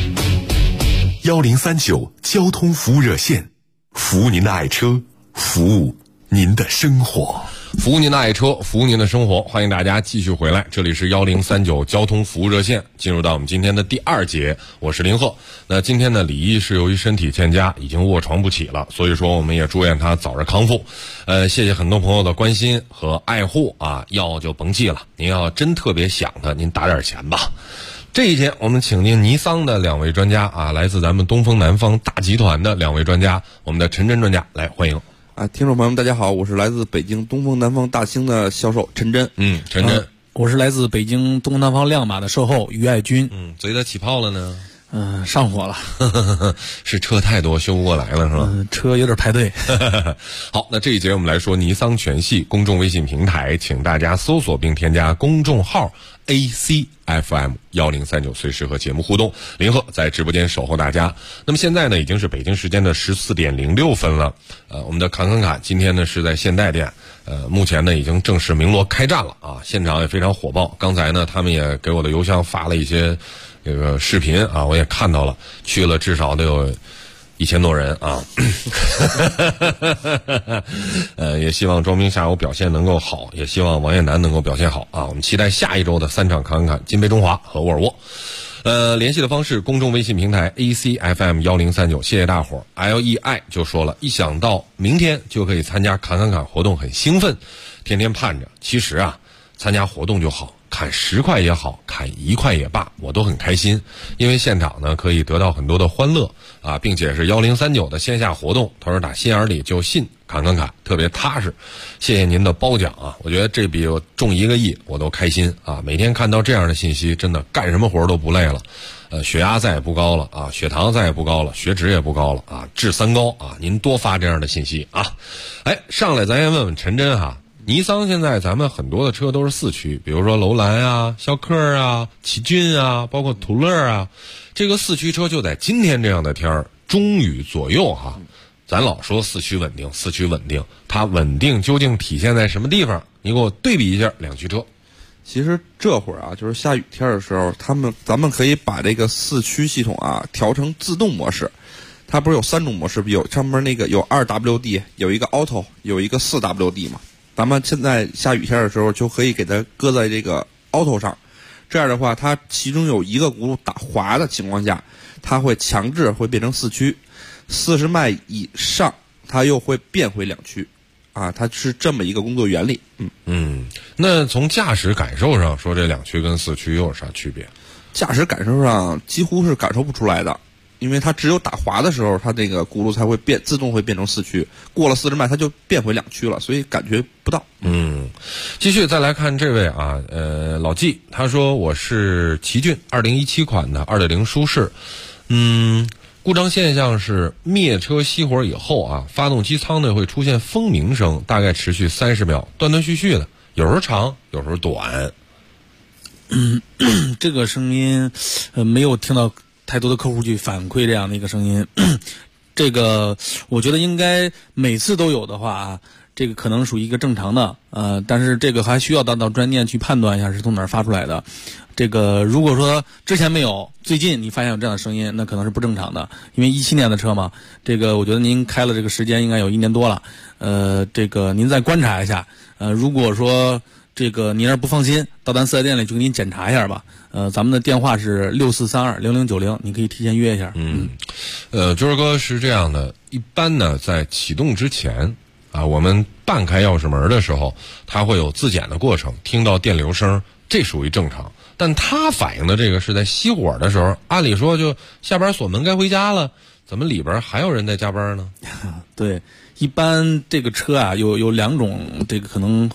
1039交通服务热线，服务您的爱车，服务您的生活。 服务您的爱车，服务您的生活，欢迎大家继续回来，这里是1039交通服务热线，进入到我们今天的第2节，我是林鹤。那今天呢，李毅是由于身体欠佳，已经卧床不起了，所以说我们也祝愿他早日康复。谢谢很多朋友的关心和爱护啊，药就甭记了，您要真特别想他，您打点钱吧。这一节我们请进尼桑的2位专家啊，来自咱们东风南方大集团的2位专家，我们的陈真专家来欢迎。 听众朋友们大家好，我是来自北京东风南方大兴的销售陈真。 陈真。 我是来自北京东风南方亮马的售后于爱军。 嘴得起泡了呢？ 上火了。 是车太多修不过来了是吧？ 车有点排队。 好，那这一节我们来说尼桑全系公众微信平台，请大家搜索并添加公众号 ACFM 1039，随时和节目互动。林鹤在直播间守候大家。那么现在呢，已经是北京时间的14点06分了。我们的侃侃侃今天呢是在现代店，目前呢已经正式鸣锣开战了啊，现场也非常火爆。刚才呢，他们也给我的邮箱发了一些这个视频啊，我也看到了，去了至少得有1000多人啊。也希望庄兵下午表现能够好，也希望王艳楠能够表现好啊。我们期待下一周的3场侃侃侃，金杯中华和沃尔沃。联系的方式，公众微信平台 ACFM 1039，谢谢大伙儿。LEI 就说了，一想到明天就可以参加侃侃侃活动，很兴奋，天天盼着。其实啊，参加活动就好，砍10块也好，砍1块也罢，我都很开心，因为现场呢可以得到很多的欢乐啊，并且是1039的线下活动，他说打心眼里就信侃侃侃，特别踏实。谢谢您的褒奖啊，我觉得这比我中1个亿我都开心啊！每天看到这样的信息，真的干什么活都不累了。血压再也不高了啊，血糖再也不高了，血脂也不高了啊，治3高啊！您多发这样的信息啊！上来咱先问问陈真哈。尼桑现在咱们很多的车都是4驱，比如说楼兰啊、逍客啊、奇骏啊，包括途乐啊，这个4驱车就在今天这样的天儿，中雨左右哈。咱老说4驱稳定，4驱稳定，它稳定究竟体现在什么地方？你给我对比一下2驱车。 其实这会儿啊，就是下雨天的时候，咱们可以把这个4驱系统啊调成自动模式。它不是有3种模式，有上面那个有 2WD， 有一个 Auto， 有一个 4WD 嘛。咱们现在下雨天的时候就可以给它搁在这个 Auto 上，这样的话，它其中有一个轱辘打滑的情况下，它会强制会变成4驱，40迈以上它又会变回2驱，啊，它是这么一个工作原理。 那从驾驶感受上说，这2驱跟4驱又有啥区别？ 驾驶感受上几乎是感受不出来的。因为它只有打滑的时候，它这个轱辘才会自动会变成4驱，过了40迈它就变回2驱了，所以感觉不到。 继续再来看这位啊，老纪，他说我是奇骏2017款的2.0舒适，故障现象是灭车熄火以后啊，发动机舱内会出现蜂鸣声，大概持续30秒，断断续续的，有时候长，有时候短。 这个声音没有听到太多的客户去反馈这样的一个声音，这个我觉得应该每次都有的话啊，这个可能属于一个正常的，但是这个还需要到专业去判断一下是从哪儿发出来的。这个如果说之前没有，最近你发现有这样的声音，那可能是不正常的，因为17年的车嘛，这个我觉得您开了这个时间应该有1年多了，这个您再观察一下，如果说这个您要是不放心，到咱4S店里去给您检查一下吧。咱们的电话是64320090，你可以提前约一下。 就是哥是这样的，一般呢在启动之前啊，我们半开钥匙门的时候，它会有自检的过程，听到电流声，这属于正常。但它反映的这个是在熄火的时候，按理说就下班锁门该回家了，怎么里边还有人在加班呢？ 对，一般这个车啊有2种这个可能会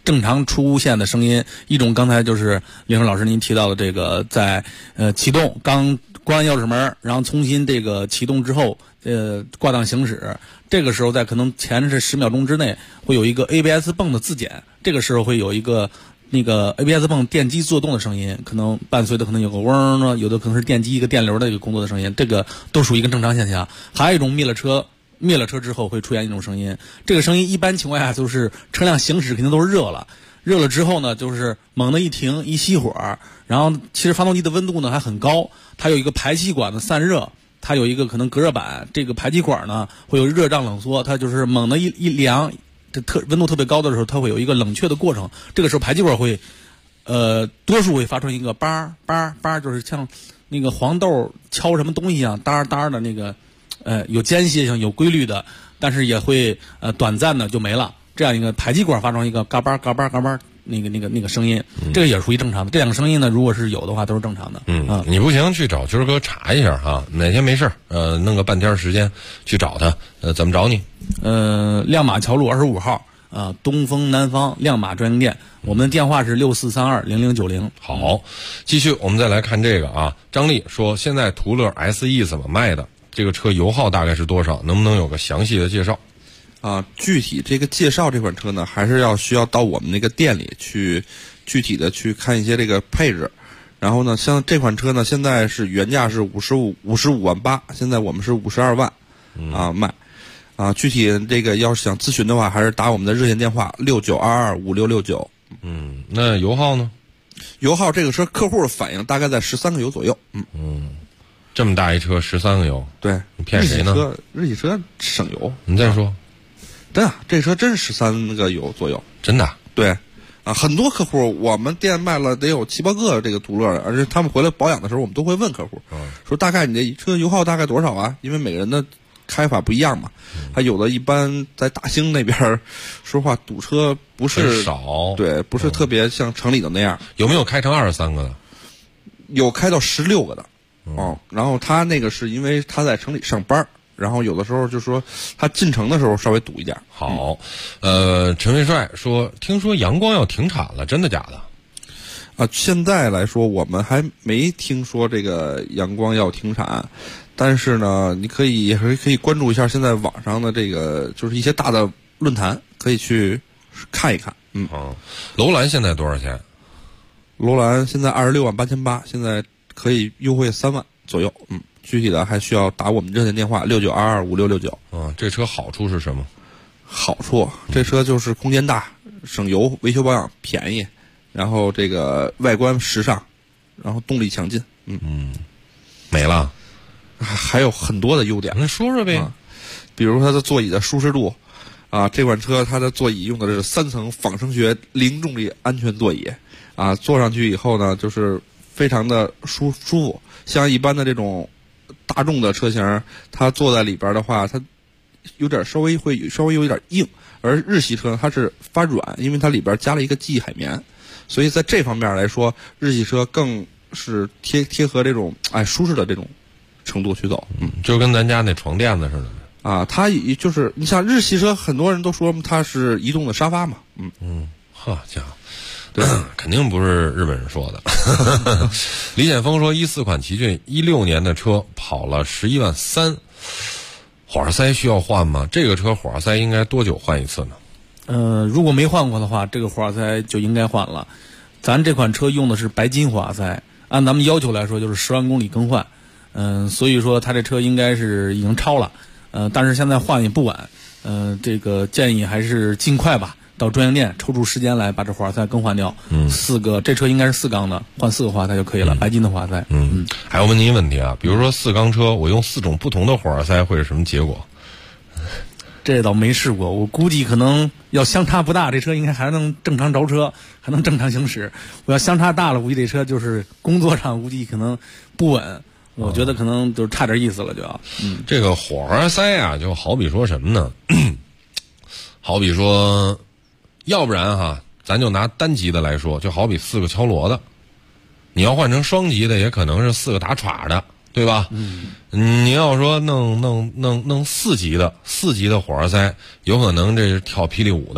正常出现的声音，一种刚才就是林老师您提到的这个在启动刚关钥匙门，然后重新这个启动之后挂档行驶，这个时候在可能前是10秒钟之内会有一个 ABS 泵的自检，这个时候会有一个那个 ABS 泵电机作动的声音，可能伴随的可能有个嗡呢，有的可能是电机一个电流的一个工作的声音，这个都属于一个正常现象。还有一种灭了车之后会出现一种声音，这个声音一般情况下就是车辆行驶肯定都是热了之后呢，就是猛地一停一熄火，然后其实发动机的温度呢还很高，它有一个排气管的散热，它有一个可能隔热板，这个排气管呢会有热胀冷缩，它就是猛地一凉，这温度特别高的时候，它会有一个冷却的过程，这个时候排气管会多数会发出一个叭叭叭，就是像那个黄豆敲什么东西一样哒哒的那个有间歇性有规律的，但是也会短暂的就没了，这样一个排气管发出一个嘎巴嘎巴嘎巴那个声音，这个也属于正常的。这两个声音呢，如果是有的话，都是正常的。 你不行去找军哥查一下哈，哪天没事弄个半天时间去找他，怎么找你？ 亮马桥路25号东风南方亮马专营店，我们的电话是64320090。 好，继续我们再来看这个啊，张丽说现在途乐 SE 怎么卖的？这个车油耗大概是多少？能不能有个详细的介绍？ 具体这个介绍这款车呢，还是需要到我们那个店里去具体的去看一些这个配置。然后呢，像这款车呢，现在是原价是55万8，现在我们是52万卖。具体这个要是想咨询的话，还是打我们的热线电话69225669。 那油耗呢？ 油耗这个车客户的反应大概在13个油左右。 这么大一车13个油， 对， 你骗谁呢？ 日系车省油。 你再说， 真的，这车真是13个油左右， 真的。 对，很多客户我们店卖了得有7、8个这个途乐，而且他们回来保养的时候，我们都会问客户，说大概你这车油耗大概多少啊？因为每个人的开法不一样嘛，还有的一般在大兴那边说话堵车不是少， 对，不是特别像城里的那样。 有没有开成23个的？ 有开到16个的。然后他那个是因为他在城里上班，然后有的时候就说他进城的时候稍微堵一点。 好，陈卫帅说，听说阳光要停产了，真的假的？ 现在来说我们还没听说这个阳光要停产，但是呢，你可以关注一下现在网上的这个就是一些大的论坛，可以去看一看。 楼兰现在多少钱？ 楼兰现在26万8800，现在可以优惠3万左右。具体的还需要打我们热线电话69225669。 这车好处是什么？ 好处，这车就是空间大，省油，维修保养便宜，然后这个外观时尚，然后动力强劲。 没了， 还有很多的优点。 那说说呗。 比如它的座椅的舒适度这款车它的座椅用的是3层仿生学零重力安全座椅坐上去以后呢，就是非常的舒服。像一般的这种大众的车型，它坐在里边的话，它稍微有一点硬，而日系车它是发软，因为它里边加了一个记忆海绵，所以在这方面来说，日系车更是贴合这种舒适的这种程度去走。 就跟咱家那床垫子似的。 它也就是你像日系车，很多人都说它是移动的沙发嘛。 好家伙。对，肯定不是日本人说的。李显峰说，14款奇骏16年的车跑了11万3，火花塞需要换吗？这个车火花塞应该多久换一次呢？如果没换过的话，这个火花塞就应该换了。咱这款车用的是白金火花塞，按咱们要求来说就是10万公里更换。所以说它这车应该是已经超了。但是现在换也不晚。这个建议还是尽快吧。到专营店抽出时间来把这火花塞更换掉。4个，这车应该是4缸的，换4个火花塞就可以了，白金的火花塞。 还有问您问题啊，比如说4缸车，我用4种不同的火花塞会是什么结果？ 这倒没试过，我估计可能要相差不大，这车应该还能正常着车，还能正常行驶。我要相差大了，估计这车就是工作上估计可能不稳。我觉得可能就是差点意思了，就要。 这个火花塞就好比说什么呢？好比说。要不然咱就拿单级的来说，就好比4个敲锣的，你要换成双级的，也可能是4个打歘的，对吧？你要说弄4级的火花塞，有可能这是跳霹雳舞的，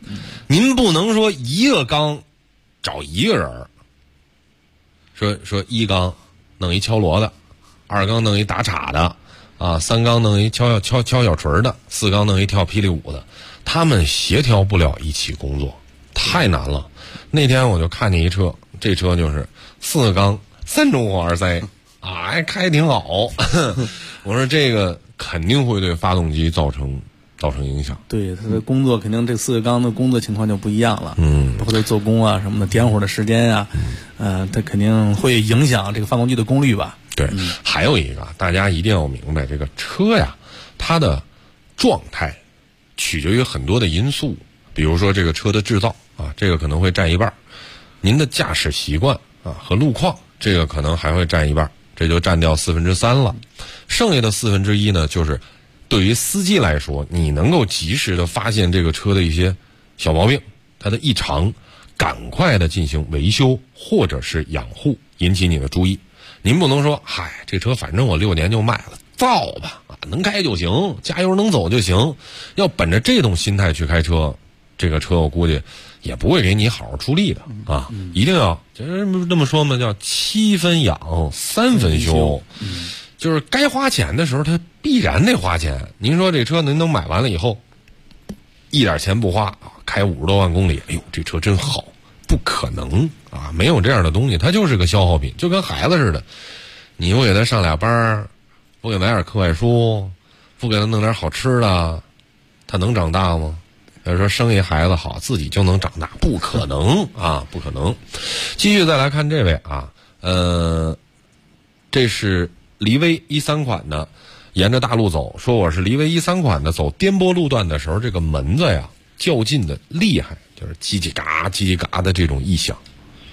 您不能说一个缸找一个人，说一缸弄一敲锣的，2缸弄一打岔的啊，3缸弄一敲小锤的，4缸弄一跳霹雳舞的，他们协调不了一起工作，太难了。那天我就看见一车，这车就是4个缸3种火花塞啊，还开挺好。我说这个肯定会对发动机造成影响。 对，它的工作肯定这4个缸的工作情况就不一样了。包括它做工啊什么的，点火的时间啊，它肯定会影响这个发动机的功率吧。 对，还有一个大家一定要明白，这个车呀，它的状态取决于很多的因素，比如说这个车的制造啊，这个可能会占一半；您的驾驶习惯啊和路况，这个可能还会占一半，这就占掉3/4了。剩下的1/4呢，就是对于司机来说，你能够及时的发现这个车的一些小毛病，它的异常，赶快的进行维修或者是养护，引起你的注意。您不能说，嗨，这车反正我6年就卖了，造吧啊，能开就行，加油能走就行。要本着这种心态去开车，这个车我估计也不会给你好好出力的啊！一定要就是这么说嘛，叫7分养3分修。就是该花钱的时候，它必然得花钱。您说这车您能买完了以后，一点钱不花啊，开50多万公里，哎呦，这车真好。不可能啊，没有这样的东西，它就是个消耗品，就跟孩子似的，你不给他上俩班，不给他买点课外书，不给他弄点好吃的，他能长大吗？要说生一孩子好，自己就能长大，不可能啊，不可能。继续再来看这位啊，这是骊威13款的，沿着大路走，说我是骊威13款的，走颠簸路段的时候，这个门子呀较劲的厉害。就是叽叽嘎叽叽嘎的这种异响。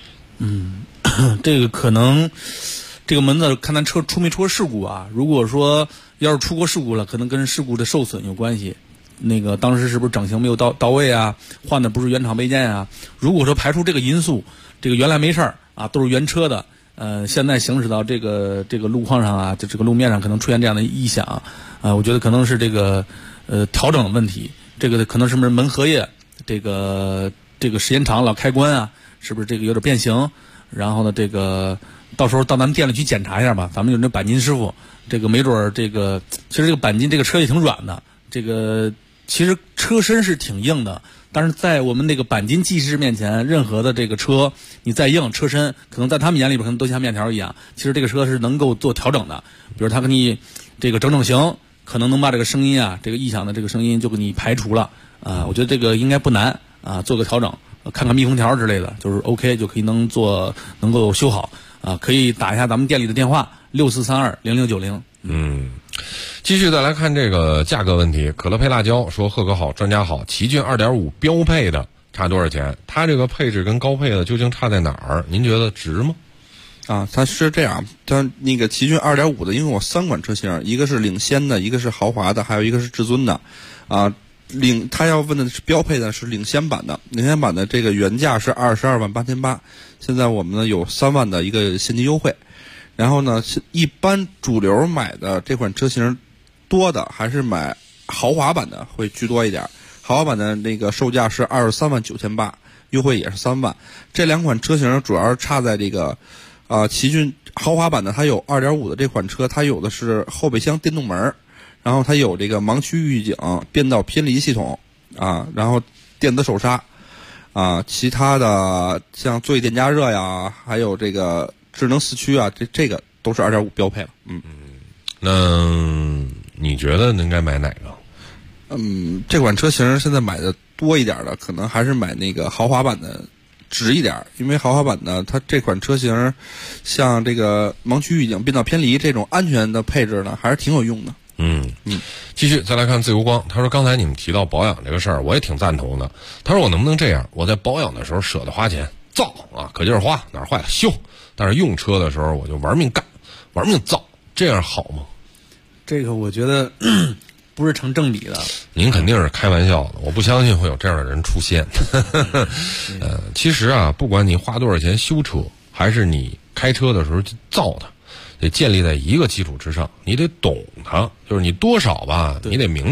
这个可能这个门子看咱车出没出过事故啊。如果说要是出过事故了，可能跟事故的受损有关系。那个当时是不是整形没有到位啊？换的不是原厂配件啊？如果说排除这个因素，这个原来没事儿啊，都是原车的。现在行驶到这个路况上啊，这个路面上可能出现这样的异响啊，我觉得可能是这个调整的问题。这个可能是不是门荷叶？这个时间长老开关啊，是不是这个有点变形？然后呢，这个到时候到咱们店里去检查一下吧。咱们有那钣金师傅，这个没准儿其实这个钣金这个车也挺软的，这个其实车身是挺硬的，但是在我们那个钣金技师面前，任何的这个车你再硬，车身可能在他们眼里边可能都像面条一样。其实这个车是能够做调整的，比如他给你这个整形，可能能把这个声音啊，这个异响的这个声音就给你排除了。我觉得这个应该不难啊，做个调整，看看密封条之类的，就是 OK 就可以能够修好啊。可以打一下咱们店里的电话6432-0090。 继续再来看这个价格问题。可乐配辣椒说：贺哥好，专家好，奇骏 2.5 标配的差多少钱？它这个配置跟高配的究竟差在哪儿？您觉得值吗？ 它是这样，它那个奇骏 2.5 的，因为我3款车型，一个是领先的，一个是豪华的，还有一个是至尊的啊。他要问的是标配的是领先版的，领先版的这个原价是22.888，现在我们呢有3万的一个现金优惠。然后呢，一般主流买的这款车型多的还是买豪华版的会居多一点，豪华版的那个售价是23.98万，优惠也是3万。这2款车型主要是差在这个奇骏豪华版的它有 2.5 的这款车，它有的是后备箱电动门，然后它有这个盲区预警、变道偏离系统啊，然后电子手刹啊，其他的像座椅电加热呀，还有这个智能四驱啊，这个都是 2.5 标配了。 那你觉得应该买哪个？ 这款车型现在买的多一点的，可能还是买那个豪华版的值一点，因为豪华版呢，它这款车型像这个盲区预警、变道偏离这种安全的配置呢，还是挺有用的。 继续再来看自由光，他说刚才你们提到保养这个事儿，我也挺赞同的。他说我能不能这样，我在保养的时候舍得花钱造啊，可劲儿花，哪儿坏了修，但是用车的时候我就玩命干，玩命造，这样好吗？ 这个我觉得不是成正比的。 您肯定是开玩笑的，我不相信会有这样的人出现。其实啊，不管你花多少钱修车，还是你开车的时候去造它，得建立在一个基础之上，你得懂它，就是你多少吧，你得明白点。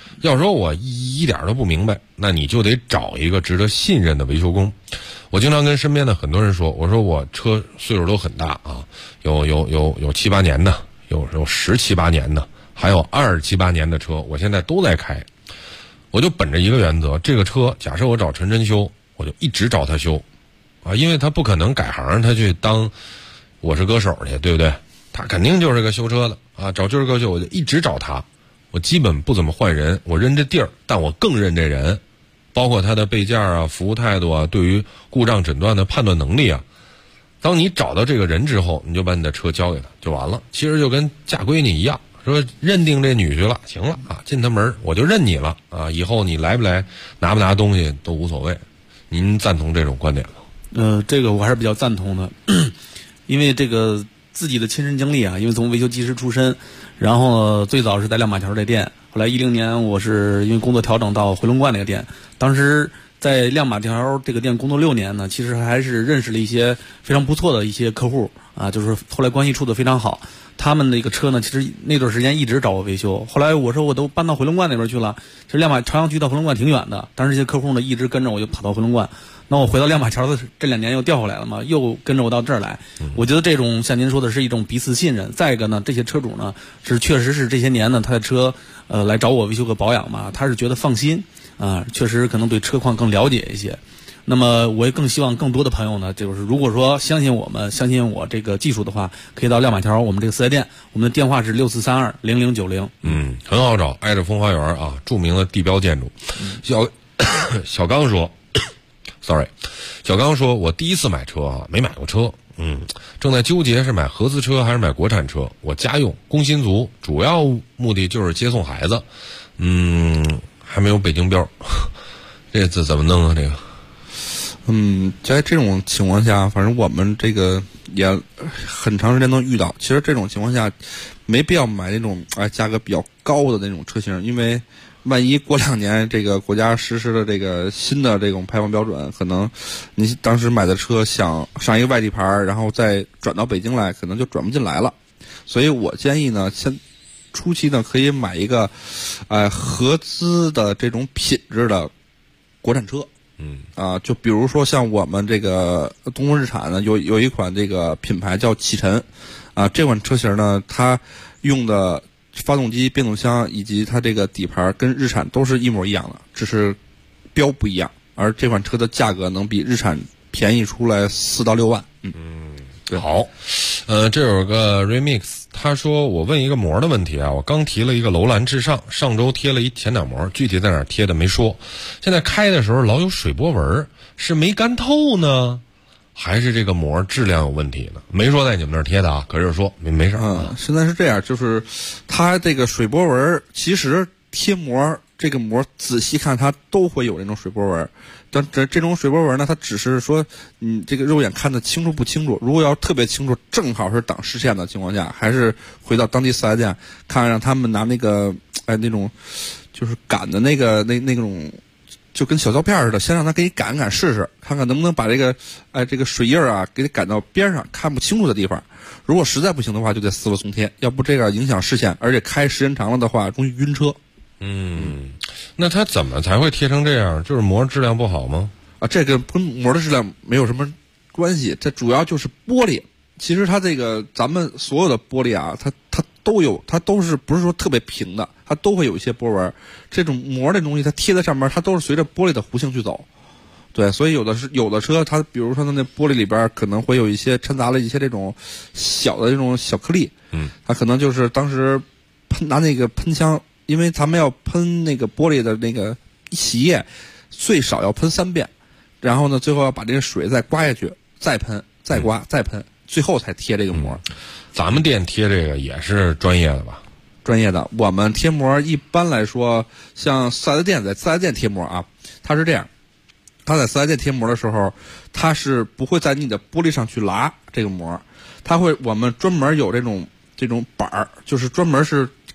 要说我一点都不明白，那你就得找一个值得信任的维修工。我经常跟身边的很多人说，我说我车岁数都很大啊，有7、8年的，有10、7、8年的，还有20、7、8年的车，我现在都在开。我就本着一个原则，这个车假设我找陈真修，我就一直找他修啊，因为他不可能改行，他去当我是歌手去，对不对？他肯定就是个修车的啊，找就是个修，我就一直找他。我基本不怎么换人，我认这地儿，但我更认这人，包括他的备件啊、服务态度啊、对于故障诊断的判断能力啊。当你找到这个人之后，你就把你的车交给他就完了。其实就跟嫁闺女一样，说认定这女婿了，行了啊，进他门我就认你了啊，以后你来不来、拿不拿东西都无所谓。您赞同这种观点吗？ 这个我还是比较赞同的，因为这个自己的亲身经历啊，因为从维修技师出身，然后最早是在亮马桥这店，后来2010年我是因为工作调整到回龙观那个店，当时在亮马桥这个店工作6年呢，其实还是认识了一些非常不错的一些客户啊，就是后来关系处得非常好。他们的一个车呢，其实那段时间一直找我维修，后来我说我都搬到回龙观那边去了，其实亮马朝阳区到回龙观挺远的，当时这些客户呢一直跟着我就跑到回龙观，那我回到亮马桥的这2年又调回来了嘛，又跟着我到这儿来。我觉得这种像您说的是一种彼此信任。再一个呢，这些车主呢是确实是这些年呢他的车来找我维修和保养嘛，他是觉得放心啊，确实可能对车况更了解一些。那么我也更希望更多的朋友呢，就是如果说相信我们、相信我这个技术的话，可以到亮马桥我们这个4S店，我们的电话是64320090。 很好找，挨着风花园啊，著名的地标建筑。小刚说，sorry， 小刚说，我第一次买车啊，没买过车，正在纠结是买合资车还是买国产车。我家用，工薪族，主要目的就是接送孩子，还没有北京标，这次怎么弄啊？这个？ 在这种情况下，反正我们这个也很长时间能遇到。其实这种情况下，没必要买那种价格比较高的那种车型，因为万一过2年这个国家实施的这个新的这种排放标准，可能你当时买的车想上一个外地牌，然后再转到北京来，可能就转不进来了。所以我建议呢，先初期呢可以买一个合资的这种品质的国产车。就比如说像我们这个东风日产呢，有一款这个品牌叫启辰，这款车型呢，它用的发动机、变速箱以及它这个底盘跟日产都是一模一样的，只是标不一样，而这款车的价格能比日产便宜出来4到6万。 对，好，这有个 remix， 他说我问一个膜的问题啊，我刚提了一个楼兰至上，上周贴了一前挡膜，具体在哪儿贴的没说，现在开的时候老有水波纹，是没干透呢，还是这个膜质量有问题呢？没说在你们那儿贴的啊，可是说没事。 现在是这样，就是它这个水波纹，其实贴膜这个膜仔细看它都会有这种水波纹，但这种水波纹呢，它只是说你这个肉眼看得清楚不清楚。如果要特别清楚，正好是挡视线的情况下，还是回到当地4S店看，让他们拿那个那种就是擀的那种就跟小胶片似的，先让他给你擀试试，看看能不能把这个这个水印啊给你擀到边上看不清楚的地方。如果实在不行的话，就得撕了重贴，要不这个影响视线，而且开时间长了的话容易晕车。 那它怎么才会贴成这样？就是膜质量不好吗？ 这个跟膜的质量没有什么关系，这主要就是玻璃。其实它这个咱们所有的玻璃啊，它都有，它都是不是说特别平的，它都会有一些波纹。这种膜这东西它贴在上面，它都是随着玻璃的弧形去走。对，所以有的车它比如说它那玻璃里边可能会有一些掺杂了一些这种小的这种小颗粒，它可能就是当时拿那个喷枪。因为咱们要喷那个玻璃的那个洗液，最少要喷3遍，然后呢，最后要把这个水再刮下去，再喷，再刮，再喷，最后才贴这个膜。 咱们店贴这个也是专业的吧？ 专业的，我们贴膜一般来说，像4S店在4S店贴膜啊，它是这样，它在4S店贴膜的时候，它是不会在你的玻璃上去拉这个膜，它会我们专门有这种板儿，就是专门是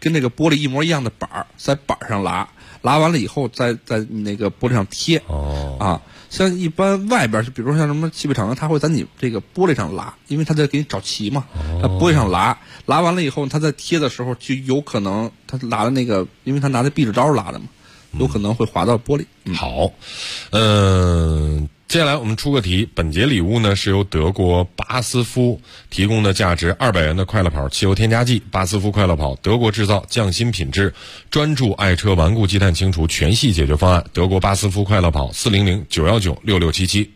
跟这个玻璃一模一样的板儿，在板上拉完了以后，在那个玻璃上贴。像一般外边，就比如说像什么汽配厂，他会在你这个玻璃上拉，因为他在给你找齐嘛。他玻璃上拉完了以后，他在贴的时候就有可能他拉的那个，因为他拿的壁纸刀拉的嘛，有可能会划到玻璃。 好，接下来我们出个题，本节礼物呢是由德国巴斯夫提供的价值200元的快乐跑汽油添加剂。巴斯夫快乐跑，德国制造，匠心品质，专注爱车顽固积碳清除全系解决方案。德国巴斯夫快乐跑，400-919-6677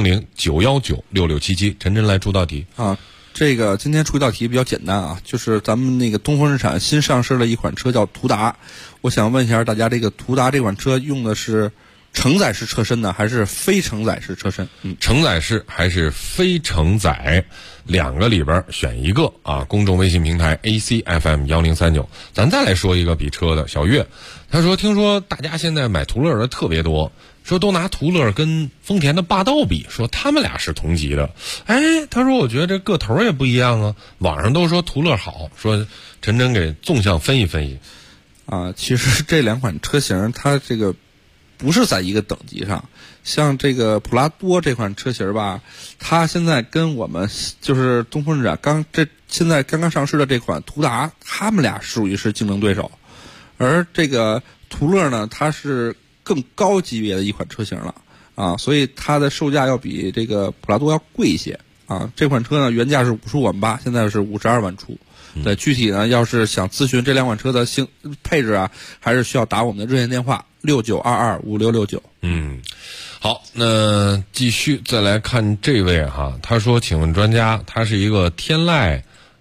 400-919-6677。陈真来出道题啊。这个今天出一道题比较简单啊，就是咱们那个东风日产新上市了一款车叫途达。我想问一下大家，这个途达这款车用的是承载式车身呢，还是非承载式车身？ 承载式还是非承载，2个里边选一个啊。公众微信平台 ACFM1039。咱再来说一个比车的。小月他说，听说大家现在买途乐的特别多，说都拿途乐跟丰田的霸道比，说他们俩是同级的。他说我觉得这个头也不一样啊。网上都说途乐好，说陈真给纵向分析分析啊。其实这2款车型它这个不是在一个等级上。像这个普拉多这款车型吧，它现在跟我们就是东风日产现在刚刚上市的这款途达，他们俩属于是竞争对手。而这个途乐呢，它是更高级别的一款车型了啊，所以它的售价要比这个普拉多要贵一些啊。这款车呢原价是55万8，现在是52万出。对，具体呢要是想咨询这2款车的配置啊，还是需要打我们的热线电话69225669。 好，那继续再来看这位哈，他说，请问专家，他是一个天籁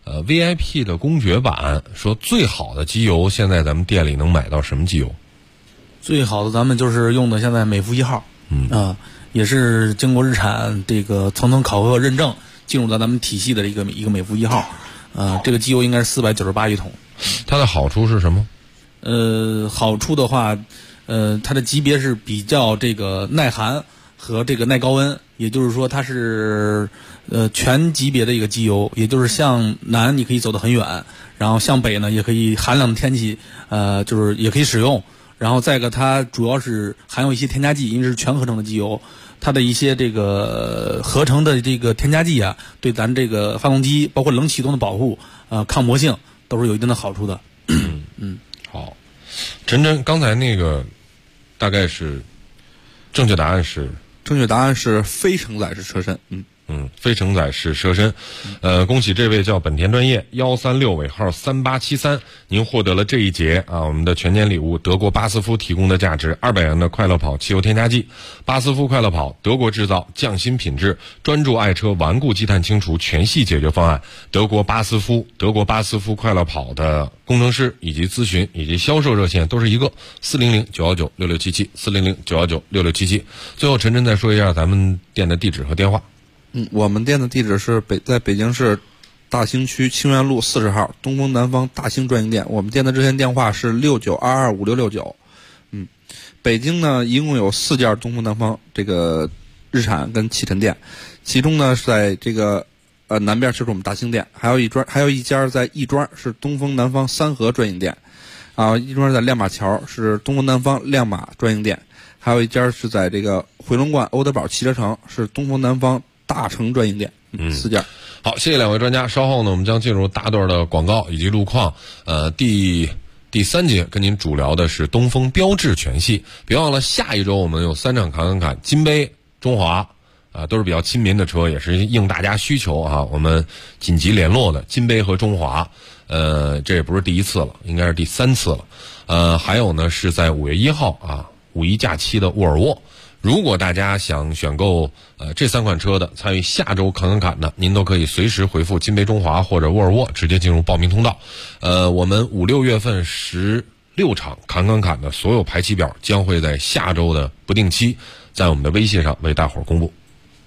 VIP 的公爵版，说最好的机油现在咱们店里能买到什么机油？ 最好的咱们就是用的现在美孚1号，也是经过日产这个层层考核认证进入到咱们体系的一个美孚1号，这个机油应该是498一桶。 它的好处是什么？ 好处的话，它的级别是比较这个耐寒和这个耐高温，也就是说它是全级别的一个机油，也就是向南你可以走得很远，然后向北呢也可以寒冷的天气就是也可以使用。然后再一个，它主要是含有一些添加剂，因为是全合成的机油，它的一些这个合成的这个添加剂啊，对咱这个发动机包括冷启动的保护抗磨性都是有一定的好处的。 好，陈真，刚才那个大概是正确答案是？ 正确答案是非承载式车身。 非承载式车身。恭喜这位叫本田专业136尾号3873，您获得了这一节啊我们的全年礼物，德国巴斯夫提供的价值200元的快乐跑汽油添加剂。巴斯夫快乐跑，德国制造，匠心品质，专注爱车顽固积碳清除全系解决方案。德国巴斯夫快乐跑的工程师以及咨询以及销售热线都是一个400-919-6677 400-919-6677。最后陈真再说一下咱们店的地址和电话。 我们店的地址是在北京市大兴区清源路40号东风南方大兴专营店，我们店的热线电话是69225669。北京呢一共有4家东风南方这个日产跟汽辰店，其中呢是在这个南边就是我们大兴店，还有一家在亦庄是东风南方三河专营店啊，亦庄在亮马桥是东风南方亮马专营店，还有一家是在这个回龙观欧德堡汽车城是东风南方大成专营店。4家。 好，谢谢2位专家。稍后呢，我们将进入大段的广告以及路况。第3节跟您主聊的是东风标致全系。别忘了下一周我们有3场侃，金杯、中华都是比较亲民的车，也是应大家需求啊。我们紧急联络的金杯和中华，这也不是第一次了，应该是第3次了。还有呢是在5月1号啊，5一假期的沃尔沃。如果大家想选购这3款车的，参与下周侃的，您都可以随时回复金杯中华或者沃尔沃，直接进入报名通道。我们5、6月份16场侃的所有排期表将会在下周的不定期在我们的微信上为大伙儿公布。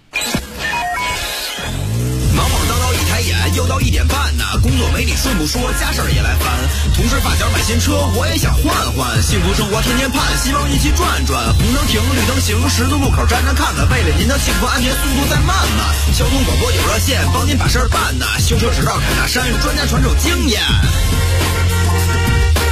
又到1点半呢，工作没你顺不说，家事儿也来烦。同事发小买新车，我也想换换。幸福生活天天盼，希望一起转转。红灯停，绿灯行，十字路口站着看看。为了您的幸福安全，速度再慢慢。交通广播有热线，帮您把事儿办呐。修车直到凯大山，专家传授经验。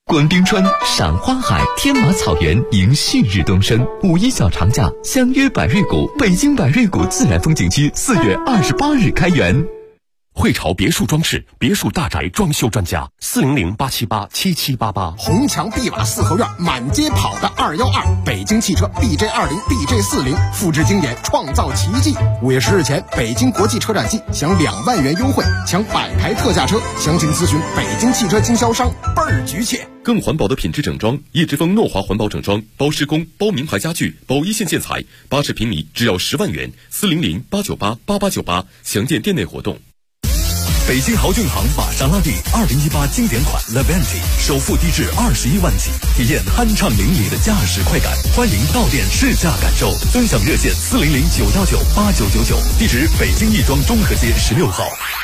观冰川，赏花海，天马草原，迎旭日东升。5·1小长假，相约百瑞谷，北京百瑞谷自然风景区4月28日开园。 汇潮别墅装饰，别墅大宅装修专家，400-878-7788。 红墙碧瓦四合院，满街跑的212，北京汽车 BJ20、BJ40，复制经典，创造奇迹。5月10日前，北京国际车展季享2万元优惠，抢100台特价车，详情咨询北京汽车经销商，倍儿局切。 更环保的品质整装，叶之峰诺华环保整装，包施工，包名牌家具，包一线建材，80平米只要10万元，400-898-8898，详见店内活动。 北京豪骏行玛莎拉蒂2018经典款 Levante 首付低至21万起，体验酣畅淋漓的驾驶快感。欢迎到店试驾感受，尊享热线400-919-8999，地址北京亦庄中和街16号。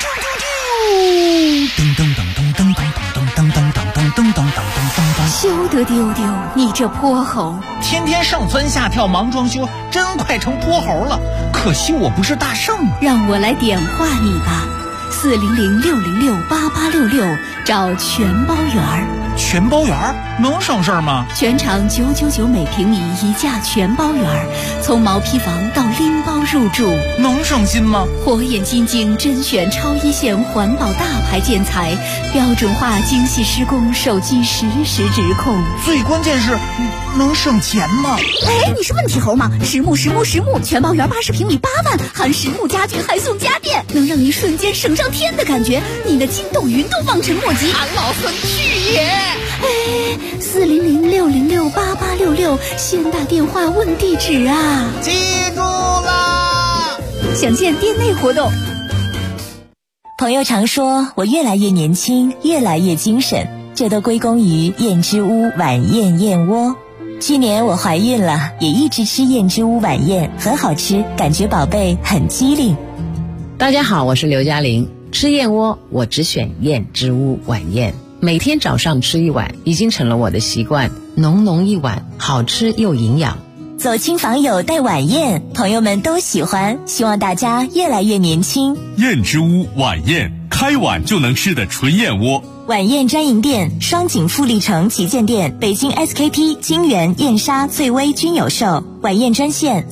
噔噔噔噔噔噔噔噔噔噔噔噔噔噔噔。 休得丢丢，你这泼猴！ 天天上蹿下跳忙装修，真快成泼猴了。可惜我不是大圣， 让我来点化你吧。400-606-8866，找全包园。 全包园能省事儿吗？ 全场999每平米一价全包园，从毛坯房到拎包入住， 能省心吗？ 火眼金睛甄选超一线环保大牌建材，标准化精细施工，手机实时直控。 最关键是能省钱吗？ 哎，你是问题猴吗？实木全包园80平米8万，含实木家具还送家电，能让您瞬间省上天的感觉，你的筋斗云都望尘莫及。 俺老孙去也！ 哎，400-606-8866，先打电话问地址啊！ 记住啦！ 详见店内活动。 朋友常说我越来越年轻，越来越精神，这都归功于燕之屋晚宴燕窝。去年我怀孕了，也一直吃燕之屋晚宴，很好吃，感觉宝贝很机灵。 大家好，我是刘嘉玲。吃燕窝我只选燕之屋晚宴，每天早上吃一碗，已经成了我的习惯。浓浓一碗，好吃又营养。 走亲访友带晚宴，朋友们都喜欢，希望大家越来越年轻。 燕之屋晚宴，开碗就能吃的纯燕窝。 晚宴专营店：双井富力城旗舰店、北京 SKP、金源、燕莎、最威均有售。晚宴专线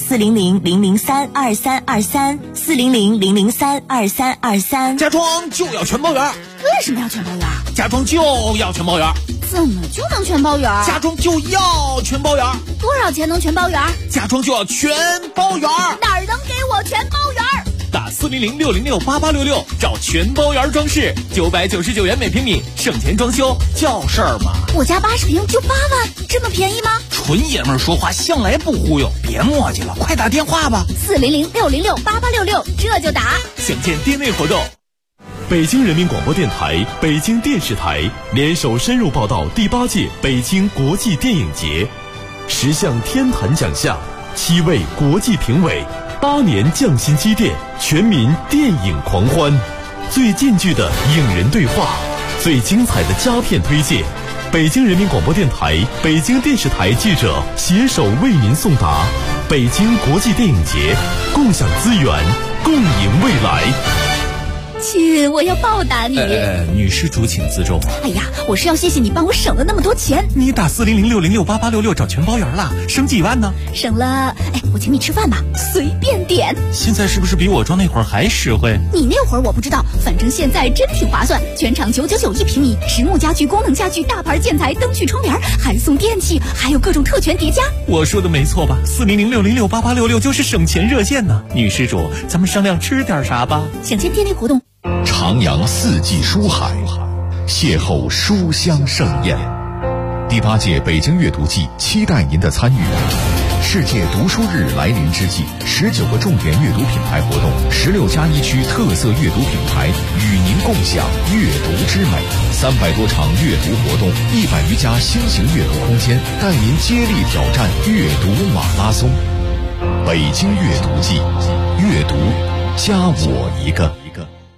400-003-2323，400-003-2323。 家装就要全包圆。 为什么要全包圆？ 家装就要全包圆。 怎么就能全包圆？ 家装就要全包圆。 多少钱能全包圆？ 家装就要全包圆。 哪儿能给我全包圆？ 打400-606-8866，找全包圆装饰，999元每平米，省钱装修叫事儿嘛。 我家80平就8万，这么便宜吗？ 纯爷们儿说话向来不忽悠，别磨叽了，快打电话吧。 400-606-8866，这就打。 详见店内活动。北京人民广播电台、北京电视台联手深入报道第8届北京国际电影节，10项天坛奖项，7位国际评委，8年匠心积淀，全民电影狂欢，最近距的影人对话，最精彩的佳片推荐。北京人民广播电台、北京电视台记者携手为您送达北京国际电影节，共享资源，共赢未来。 亲，我要报答你。 女施主请自重。 哎呀，我是要谢谢你帮我省了那么多钱。 你打400-606-8866找全包圆了，省几万呢？ 省了，哎，我请你吃饭吧，随便点。 现在是不是比我装那会儿还实惠？ 你那会儿我不知道，反正现在真挺划算。全场999一平米，实木家具、功能家具、大牌建材、灯具、窗帘，还送电器，还有各种特权叠加。 我说的没错吧？400-606-8866就是省钱热线呢。女施主，咱们商量吃点啥吧？ 详见店内活动。 徜徉四季书海，邂逅书香盛宴。第8届北京阅读季期待您的参与。世界读书日来临之际，19个重点阅读品牌活动，16家1区特色阅读品牌与您共享阅读之美。300多场阅读活动，100余家新型阅读空间，带您接力挑战阅读马拉松。北京阅读季，阅读加我一个。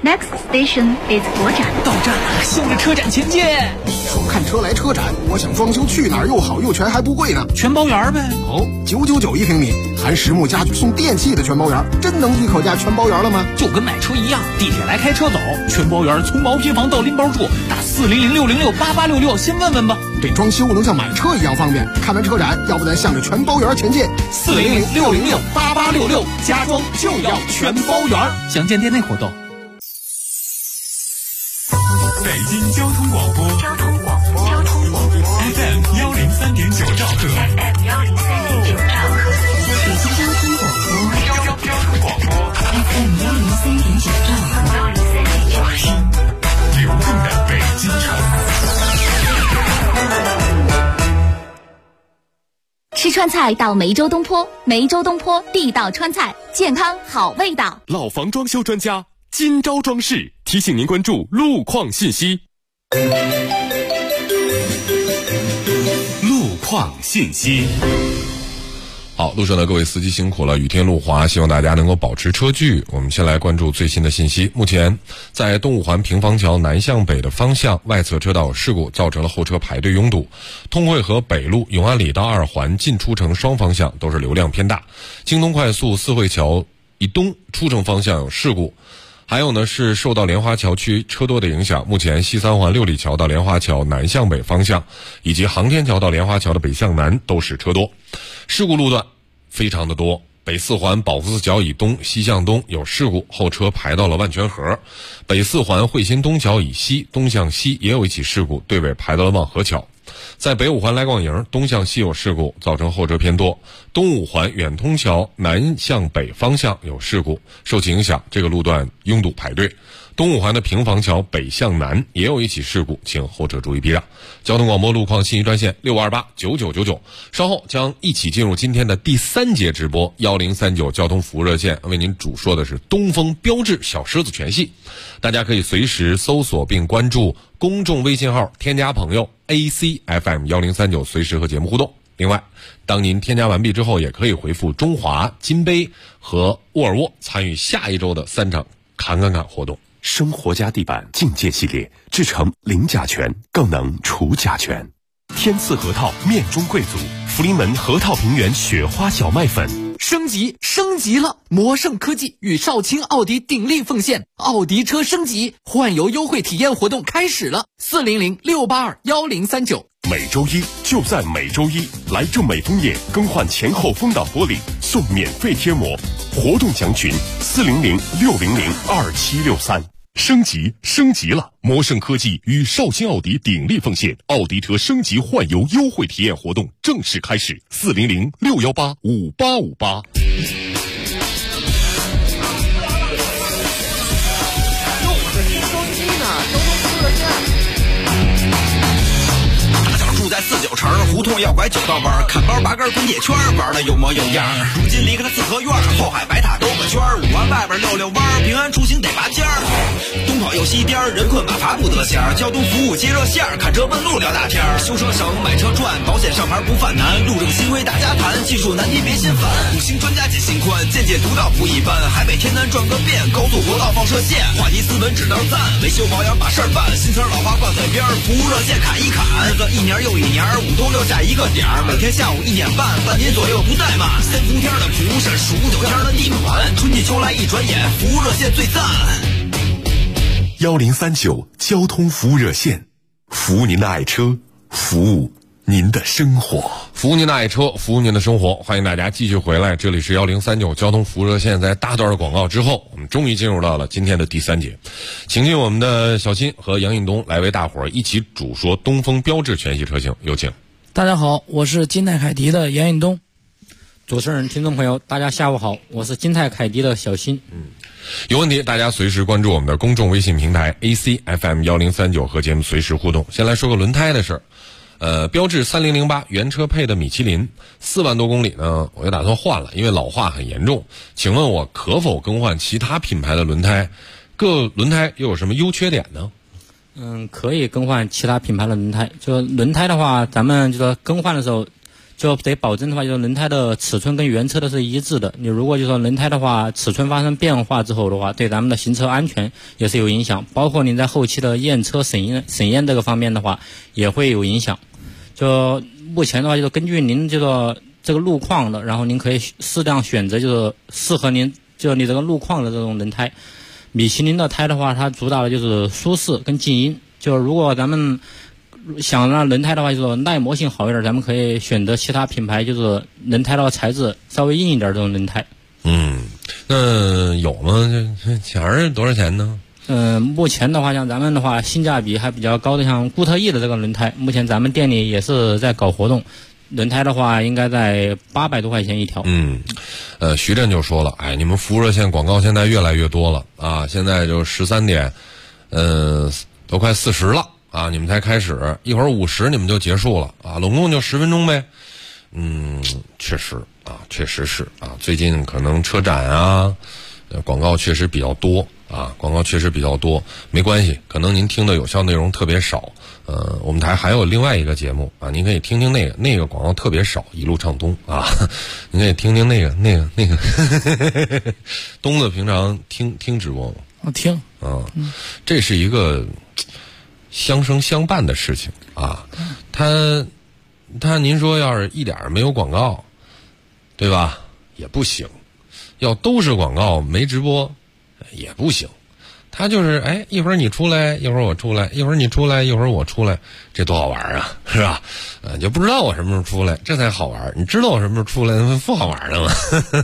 Next station is 国展。 到站了，向着车展前进。 说看车来车展，我想装修去哪儿又好又全还不贵呢？ 全包圆呗。 哦，999一平米，含实木家具送电器的全包圆，真能一口价全包圆了吗？ 就跟买车一样，地铁来开车走，全包圆从毛坯房到拎包住，打400-606-8866，先问问吧。 这装修能像买车一样方便。看完车展，要不咱向着全包圆前进。 400-606-8866，家装就要全包圆。详见店内活动。 北京交通广播FM 103.9兆赫， 北京交通广播 FM 103.9兆赫， 流动的北京城。 吃川菜到梅州东坡，梅州东坡地道川菜，健康好味道。 老房装修专家金招装饰提醒您关注路况信息。 路况信息。 好，路上的各位司机辛苦了，雨天路滑，希望大家能够保持车距。我们先来关注最新的信息。目前在东五环平房桥南向北的方向外侧车道有事故，造成了后车排队拥堵。通惠河北路永安里到二环进出城双方向都是流量偏大。京东快速四惠桥以东出城方向有事故。还有呢，是受到莲花桥区车多的影响，目前西三环六里桥到莲花桥南向北方向，以及航天桥到莲花桥的北向南都是车多。事故路段非常的多，北四环保福寺桥以东西向东有事故，后车排到了万泉河；北四环汇鑫东桥以西东向西也有一起事故，队尾排到了望河桥。在北五环来广营东向西有事故，造成后车偏多。东五环远通桥南向北方向有事故，受其影响，这个路段拥堵排队。东五环的平房桥北向南也有一起事故，请后者注意避让。交通广播路况信息专线65289999，稍后将一起进入今天的第3节直播1039交通服务热线，为您主说的是东风标致小狮子全系。大家可以随时搜索并关注公众微信号，添加朋友 ACFM 1039，随时和节目互动。另外，当您添加完毕之后，也可以回复中华、金杯和沃尔沃参与下一周的3场侃活动。 生活家地板境界系列制成零甲醛，更能除甲醛。天赐核桃面中贵族，福临门核桃平原雪花小麦粉。 升级了！魔盛科技与少卿奥迪鼎力奉献，奥迪车升级换油优惠体验活动开始了，400-682-1039。 每周一就在每周一，来正美枫叶更换前后风挡玻璃送免费贴膜，活动详询400-600-2763。升级了！魔盛科技与少卿奥迪鼎力奉献，奥迪车升级换油优惠体验活动正式开始，400-618-5858。 住在49城胡同要拐9道弯，看包拔根滚铁圈，玩的有模有样。如今离开了四合院，后海白塔兜个圈，5环外边溜弯，平安出行得拔尖儿。东跑右西颠，人困马乏不得闲。交通服务接热线，看车问路聊大天。修车省，买车赚，保险上牌不犯难。路政新规大家谈，技术难题别心烦。5星专家解心宽，见解独到不一般。海北天南转个遍，高速国道放射线。话题斯文只当赞，维修保养把事儿办。新词老话挂嘴边，服务热线砍一砍。日子一年又一年，5通6下一个点儿，每天下午1点半，半年左右不怠慢。3伏天的服务是数9天的地暖，春季秋来一转眼，服务热线最赞。 1039交通服务热线，服务您的爱车，服务您的生活， 服务您的爱车，服务您的生活。欢迎大家继续回来，这里是1039交通服务热线。在大段的广告之后，我们终于进入到了今天的第3节，请进我们的小新和杨运东来为大伙儿一起主说东风标致全系车型，有请。 大家好，我是金泰凯迪的杨运东。主持人、听众朋友，大家下午好，我是金泰凯迪的小新。 有问题大家随时关注我们的公众微信平台 ACFM 1039和节目随时互动。先来说个轮胎的事儿。标致3008原车配的米其林4万多公里呢，我就打算换了，因为老化很严重。请问我可否更换其他品牌的轮胎？各轮胎又有什么优缺点呢？ 可以更换其他品牌的轮胎。就轮胎的话，咱们就说更换的时候， 就得保证的话，就是轮胎的尺寸跟原车的是一致的。你如果就说轮胎的话，尺寸发生变化之后的话，对咱们的行车安全也是有影响，包括您在后期的验车审验这个方面的话，也会有影响。就目前的话，就是根据您这个路况的，然后您可以适当选择就是适合您就你这个路况的这种轮胎。米其林的胎的话，它主打的就是舒适跟静音。就如果咱们想让轮胎的话，就是耐磨性好一点，咱们可以选择其他品牌，就是轮胎的材质稍微硬一点这种轮胎。 那有吗？这钱儿多少钱呢？ 目前的话，像咱们的话，性价比还比较高的，像固特异的这个轮胎，目前咱们店里也是在搞活动。轮胎的话，应该在800多块钱一条。 徐震就说了，你们服务热线广告现在越来越多了啊，现在就13点，都快40了啊，你们才开始，一会儿50你们就结束了啊，拢共就10分钟呗。确实是啊，最近可能车展啊，广告确实比较多啊，没关系，可能您听的有效内容特别少。我们台还有另外一个节目啊，您可以听听那个广告特别少，一路畅通啊，您可以听听那个东子平常听直播吗？ 我听这是一个相生相伴的事情啊。他您说要是一点没有广告，对吧？也不行，要都是广告没直播也不行。他就是一会儿你出来，一会儿我出来，一会儿你出来，一会儿我出来，这多好玩啊，是吧？就不知道我什么时候出来，这才好玩。你知道我什么时候出来，那不好玩了吗？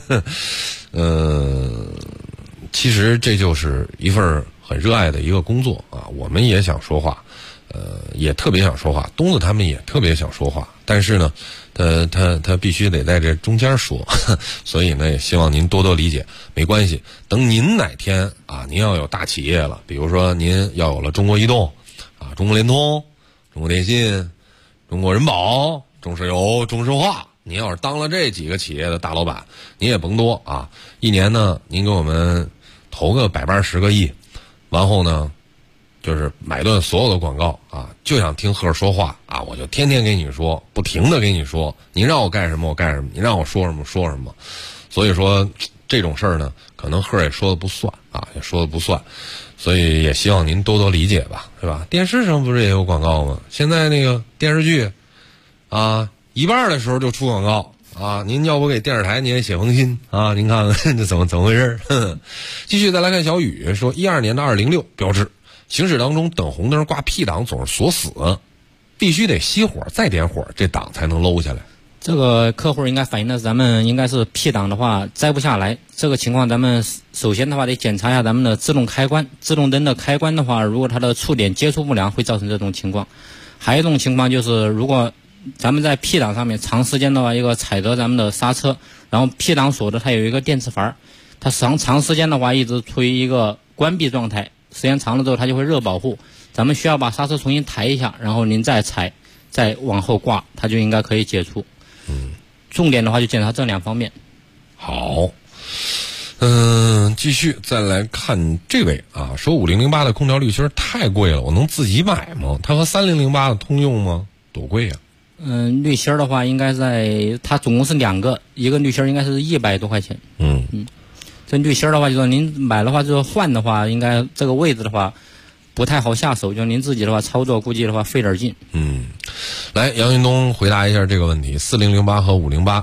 其实这就是一份很热爱的一个工作啊。我们也想说话，也特别想说话，东子他们也特别想说话，但是呢，他必须得在这中间说，所以呢，也希望您多多理解。没关系，等您哪天啊，您要有大企业了，比如说您要有了中国移动啊、中国联通、中国电信、中国人保、中石油、中石化，您要是当了这几个企业的大老板，您也甭多啊，一年呢，您给我们投个180个亿，完后呢，就是买断所有的广告啊，就想听贺说话啊，我就天天给你说，不停的给你说，你让我干什么我干什么，你让我说什么说什么。所以说这种事儿呢，可能贺也说的不算啊，也说的不算，所以也希望您多多理解吧，对吧？电视上不是也有广告吗？现在那个电视剧啊，一半的时候就出广告啊，您要不给电视台您也写封信啊，您看看这怎么回事？继续再来看小雨说，12年的206标志。行驶当中等红灯挂 P 档总是锁死，必须得熄火再点火，这档才能搂下来。 这个客户应该反映的是咱们应该是 P 档的话摘不下来，这个情况咱们首先的话得检查一下咱们的自动开关，自动灯的开关的话，如果它的触点接触不良会造成这种情况。还有一种情况就是，如果咱们在 P 档上面长时间的话，一个踩着咱们的刹车，然后 P 档锁的它有一个电磁阀，它长时间的话一直处于一个关闭状态，时间长了之后它就会热保护，咱们需要把刹车重新抬一下，然后您再踩，再往后挂，它就应该可以解除。重点的话就检查这2方面。 好，继续再来看这位啊，说5008的空调滤芯太贵了，我能自己买吗？它和3008的通用吗？多贵呀？ 滤芯的话应该在它总共是2个，一个滤芯应该是100多块钱。这滤芯的话，就说您买的话，就是换的话，应该这个位置的话不太好下手，就您自己的话操作估计的话费点劲。 来，杨云东回答一下这个问题，4008和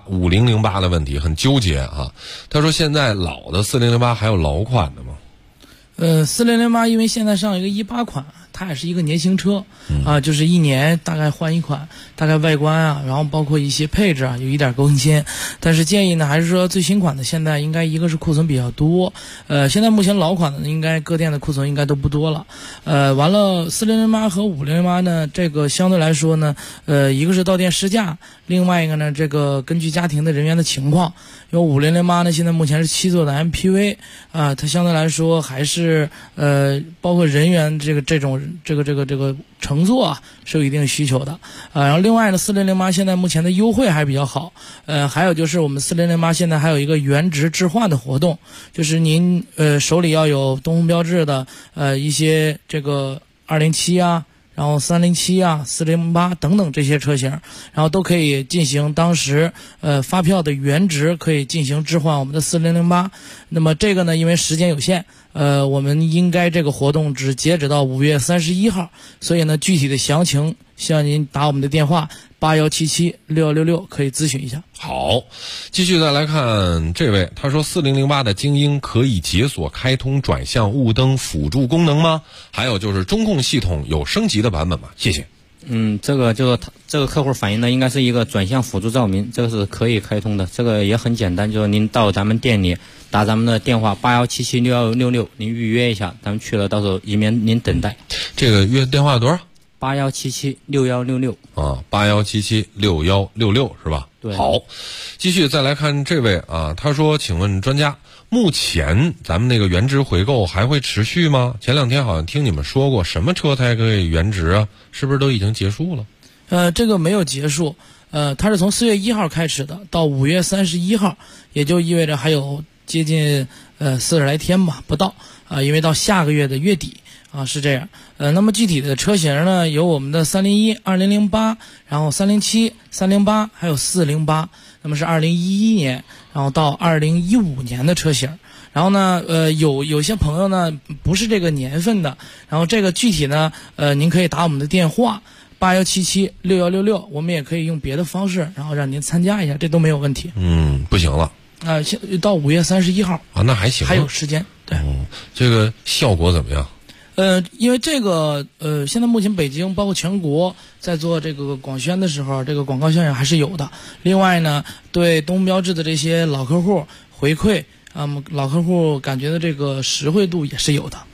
5008的问题很纠结啊。他说现在老的4008还有老款的吗 ？4008因为现在上一个18款，它也是一个年型车啊，就是1年大概换一款，大概外观啊，然后包括一些配置啊有一点更新。但是建议呢，还是说最新款的现在应该一个是库存比较多，现在目前老款的应该各店的库存应该都不多了。完了4008和5008呢，这个相对来说呢，一个是到店试驾，另外一个呢，这个根据家庭的人员的情况，因为5008呢现在目前是7座的 MPV 啊，它相对来说还是包括人员这个乘坐啊是有一定需求的然后另外呢4008现在目前的优惠还比较好，还有就是我们4008现在还有一个原值置换的活动，就是您手里要有东风标致的一些这个207啊， 然后307啊、408等等这些车型，然后都可以进行当时发票的原值可以进行置换我们的4008。那么这个呢，因为时间有限，我们应该这个活动只截止到5月31号，所以呢，具体的详情向您打我们的电话81776666可以咨询一下。 好，继续再来看这位，他说4008的精英可以解锁开通转向雾灯辅助功能吗？还有就是中控系统有升级的版本吗？谢谢。 这个就是这个客户反映的应该是一个转向辅助照明，这个是可以开通的，这个也很简单，就是您到咱们店里打咱们的电话81776666，您预约一下，咱们去了，到时候以免您等待。 这个约电话多少 ？81776166 啊，81776166是吧？ 对。 好，继续再来看这位啊，他说，请问专家，目前咱们那个原值回购还会持续吗？前2天好像听你们说过，什么车才可以原值啊？是不是都已经结束了？ 这个没有结束，它是从4月1号开始的，到5月31号，也就意味着还有接近40来天吧，不到因为到下个月的月底是这样。那么具体的车型呢，有我们的301、2008，然后307、308，还有408，那么是2011年，然后到2015年的车型。然后呢，有些朋友呢不是这个年份的，然后这个具体呢，您可以打我们的电话81776166，我们也可以用别的方式，然后让您参加一下，这都没有问题。 不行了。 到5月31号啊，那还行， 还有时间。对， 这个效果怎么样？ 因为这个现在目前北京包括全国在做这个广宣的时候，这个广告效应还是有的。另外呢，对东标致的这些老客户回馈老客户感觉的这个实惠度也是有的。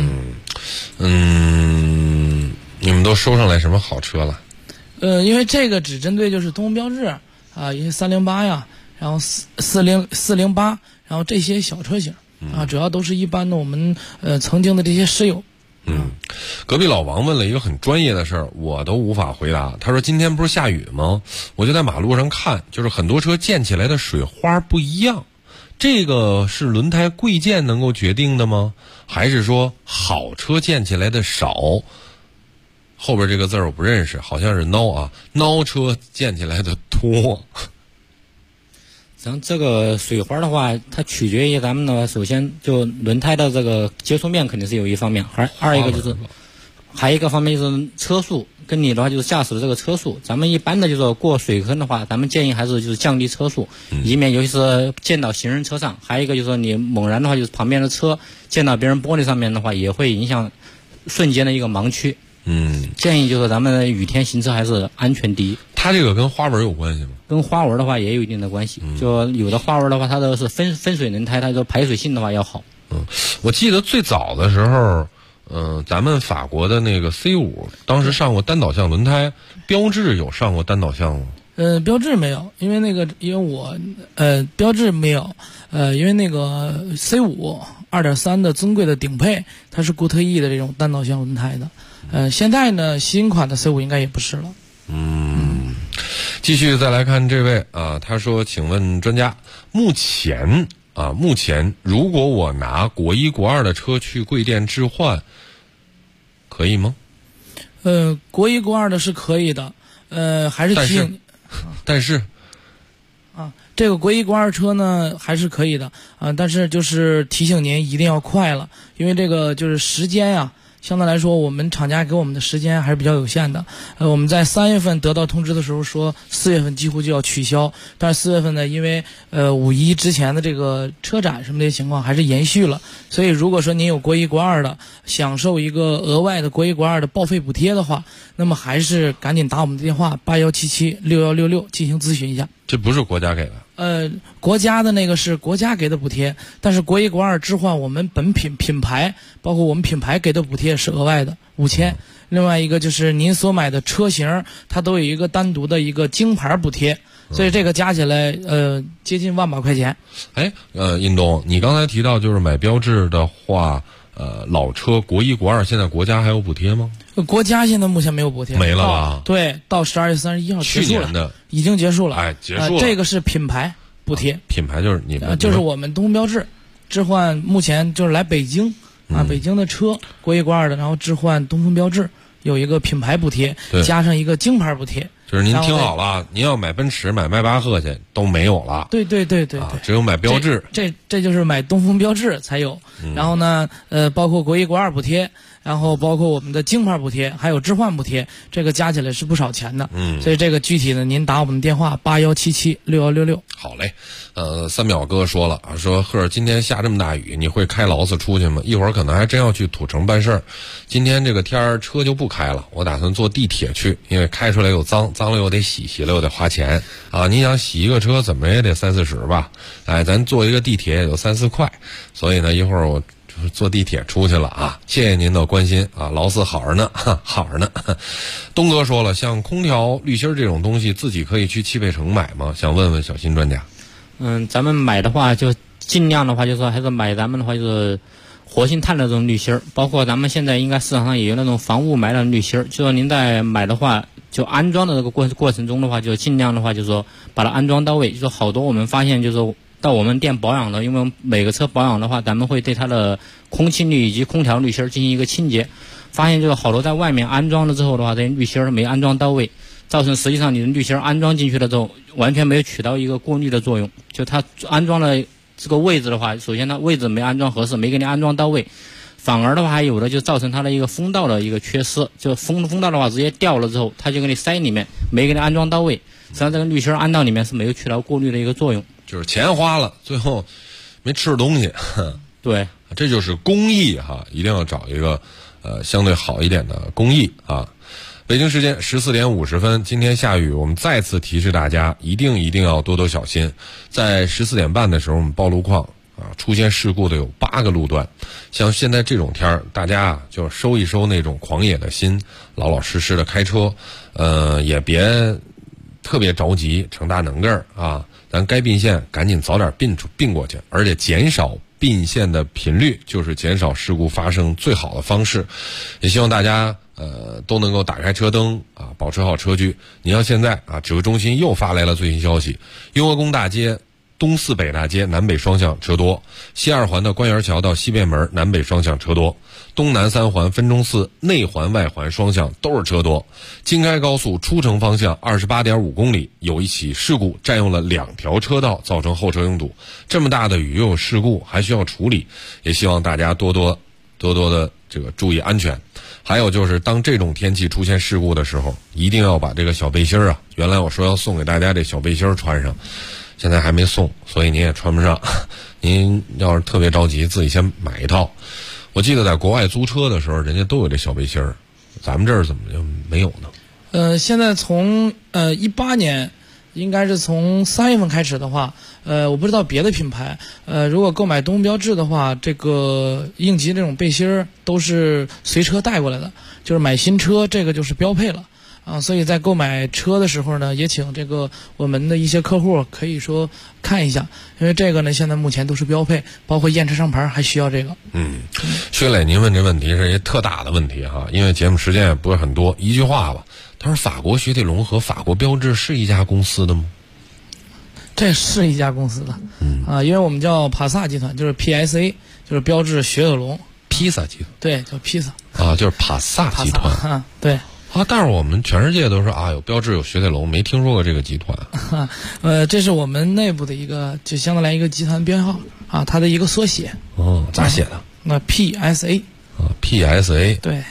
你们都收上来什么好车了？ 因为这个只针对就是东风标致一些308呀，然后408，然后这些小车型主要都是一般的我们曾经的这些室友。 隔壁老王问了一个很专业的事儿，我都无法回答。他说今天不是下雨吗？我就在马路上看，就是很多车溅起来的水花不一样，这个是轮胎贵贱能够决定的吗？还是说好车溅起来的少？后边这个字儿我不认识，好像是孬车溅起来的多。 咱这个水花的话，它取决于咱们的，首先就轮胎的这个接触面肯定是有一方面，二一个就是，还有一个方面就是车速，跟你的话就是驾驶的这个车速。咱们一般的就是过水坑的话，咱们建议还是就是降低车速，以免尤其是溅到行人车上。还有一个就是你猛然的话，就是旁边的车溅到别人玻璃上面的话，也会影响瞬间的一个盲区。建议就是咱们雨天行车还是安全第一。 它这个跟花纹有关系吗？ 跟花纹的话也有一定的关系。就有的花纹的话，它都是分水轮胎，它就排水性的话要好。 我记得最早的时候，咱们法国的那个 C5 当时上过单导向轮胎，标致有上过单导向吗？ 标致没有，因为我标致没有，因为那个 C5 2.3的尊贵的顶配，它是固特异的这种单导向轮胎的。现在呢，新款的 C5 应该也不是了。 继续再来看这位他说，请问专家，目前如果我拿国1国2的车去贵店置换，可以吗？ 国1国2的是可以的，还是提醒但是这个国1国2车呢还是可以的但是就是提醒您一定要快了，因为这个就是时间相对来说我们厂家给我们的时间还是比较有限的。我们在3月份得到通知的时候说4月份几乎就要取消，但是4月份呢，因为5·1之前的这个车展什么的情况还是延续了，所以如果说您有国1国2的，享受一个额外的国1国2的报废补贴的话，那么还是赶紧打我们的电话81776166进行咨询一下。 这不是国家给的？ 国家的那个是国家给的补贴，但是国1国2置换我们本品牌，包括我们品牌给的补贴是额外的5000。另外一个就是您所买的车型，它都有一个单独的一个京牌补贴，所以这个加起来接近1万把块钱。 印东，你刚才提到就是买标致的话，老车国1国2现在国家还有补贴吗？ 国家现在目前没有补贴， 没了吧？ 对，到12月31号结束了， 去年的已经结束了。 结束了。 这个是品牌补贴， 品牌就是你们， 就是我们东风标致置换，目前就是来北京北京的车国1国2的，然后置换东风标致， 有一个品牌补贴，加上一个京牌补贴。 就是您听好了，您要买奔驰、买迈巴赫去都没有了。 对， 只有买标致。 这就是买东风标致才有。然后呢，包括国1国2补贴，然后包括我们的京牌补贴，还有置换补贴，这个加起来是不少钱的。所以这个具体的您打我们的电话81776166。 好嘞，3秒哥说了啊，说赫今天下这么大雨，你会开劳斯出去吗？一会儿可能还真要去土城办事儿。今天这个天儿车就不开了，我打算坐地铁去，因为开出来又脏了又得洗，洗了又得花钱啊。你想洗一个车怎么也得30-40吧？哎，咱坐一个地铁也就3-4块，所以呢，一会儿我坐地铁出去了啊。谢谢您的关心啊，劳斯好着呢，好着呢。东哥说了，像空调滤芯这种东西，自己可以去汽配城买吗？想问问小新专家。 咱们买的话就尽量的话，就是说还是买咱们的话就是活性炭的这种滤芯儿，包括咱们现在应该市场上也有那种防雾霾的滤芯儿。就说您在买的话，就安装的这个过程中的话，就尽量的话就是说把它安装到位。就说好多我们发现就是说到我们店保养的，因为每个车保养的话，咱们会对它的空气滤以及空调滤芯儿进行一个清洁，发现就是好多在外面安装了之后的话，这些滤芯儿没安装到位，造成实际上你的滤芯儿安装进去了之后，完全没有起到一个过滤的作用。就它安装了这个位置的话，首先它位置没安装合适，没给你安装到位，反而的话还有的就造成它的一个风道的一个缺失，就风道的话直接掉了之后，它就给你塞里面，没给你安装到位，实际上这个滤芯安到里面是没有起到过滤的一个作用， 就是钱花了，最后没吃东西。 对， 这就是工艺哈，一定要找一个相对好一点的工艺啊。北京时间14点50分，今天下雨，我们再次提示大家，一定要多小心。在14点半的时候，我们报路况啊，出现事故的有8个路段。像现在这种天儿，大家啊就收一收那种狂野的心，老实的开车，也别特别着急逞大能个儿啊，咱该并线赶紧早点并过去，而且减少并线的频率就是减少事故发生最好的方式。也希望大家都能够打开车灯啊，保持好车距。你要现在啊，指挥中心又发来了最新消息，雍和宫大街东四北大街南北双向车多，西2环的官园桥到西便门南北双向车多，东南3环分钟寺内环外环双向都是车多。京开高速出城方向28.5公里有一起事故，占用了2条车道，造成后车拥堵。这么大的雨又有事故，还需要处理，也希望大家多多的这个注意安全。还有就是当这种天气出现事故的时候，一定要把这个小背心啊，原来我说要送给大家这小背心穿上，现在还没送，所以您也穿不上。您要是特别着急，自己先买一套。我记得在国外租车的时候，人家都有这小背心儿，咱们这儿怎么就没有呢？ 现在从18年，应该是从3月份开始的话，我不知道别的品牌，如果购买东风标致的话，这个应急这种背心儿都是随车带过来的，就是买新车这个就是标配了。所以在购买车的时候呢，也请这个我们的一些客户可以说看一下，因为这个呢现在目前都是标配，包括验车上牌还需要这个。 薛磊，您问这问题是一个特大的问题哈，因为节目时间也不是很多，一句话吧。他说法国雪铁龙和法国标致是一家公司的吗？ 这是一家公司的，因为我们叫帕萨集团，就是 PSA， 就是标致雪铁龙。 披萨集团？ 对，叫披萨。 就是帕萨集团。 对。 但是我们全世界都说有标致有雪铁龙，没听说过这个集团。 这是我们内部的一个，就相当来一个集团编号啊，它的一个缩写。 咋写的？ 那 PSA。 PSA。 对。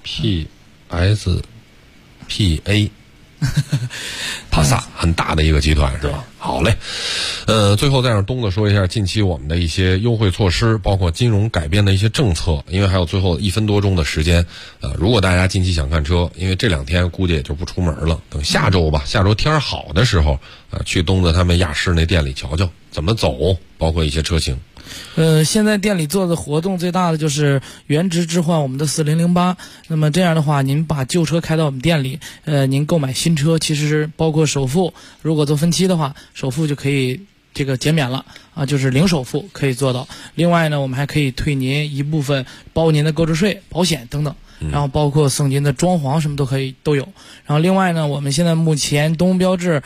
PA。帕萨很大的一个集团是吧？好嘞，最后再让东子说一下近期我们的一些优惠措施，包括金融改变的一些政策，因为还有最后1分多钟的时间。如果大家近期想看车，因为这2天估计也就不出门了，等下周吧，下周天好的时候，去东子他们亚市那店里瞧瞧怎么走，包括一些车型。 现在店里做的活动最大的就是原值置换我们的4008，那么这样的话，您把旧车开到我们店里，您购买新车，其实包括首付，如果做分期的话，首付就可以这个减免了啊，就是零首付可以做到。另外呢，我们还可以退您一部分，包您的购置税、保险等等。 然后包括省金的装潢什么都有。然后另外呢，我们现在目前东风标致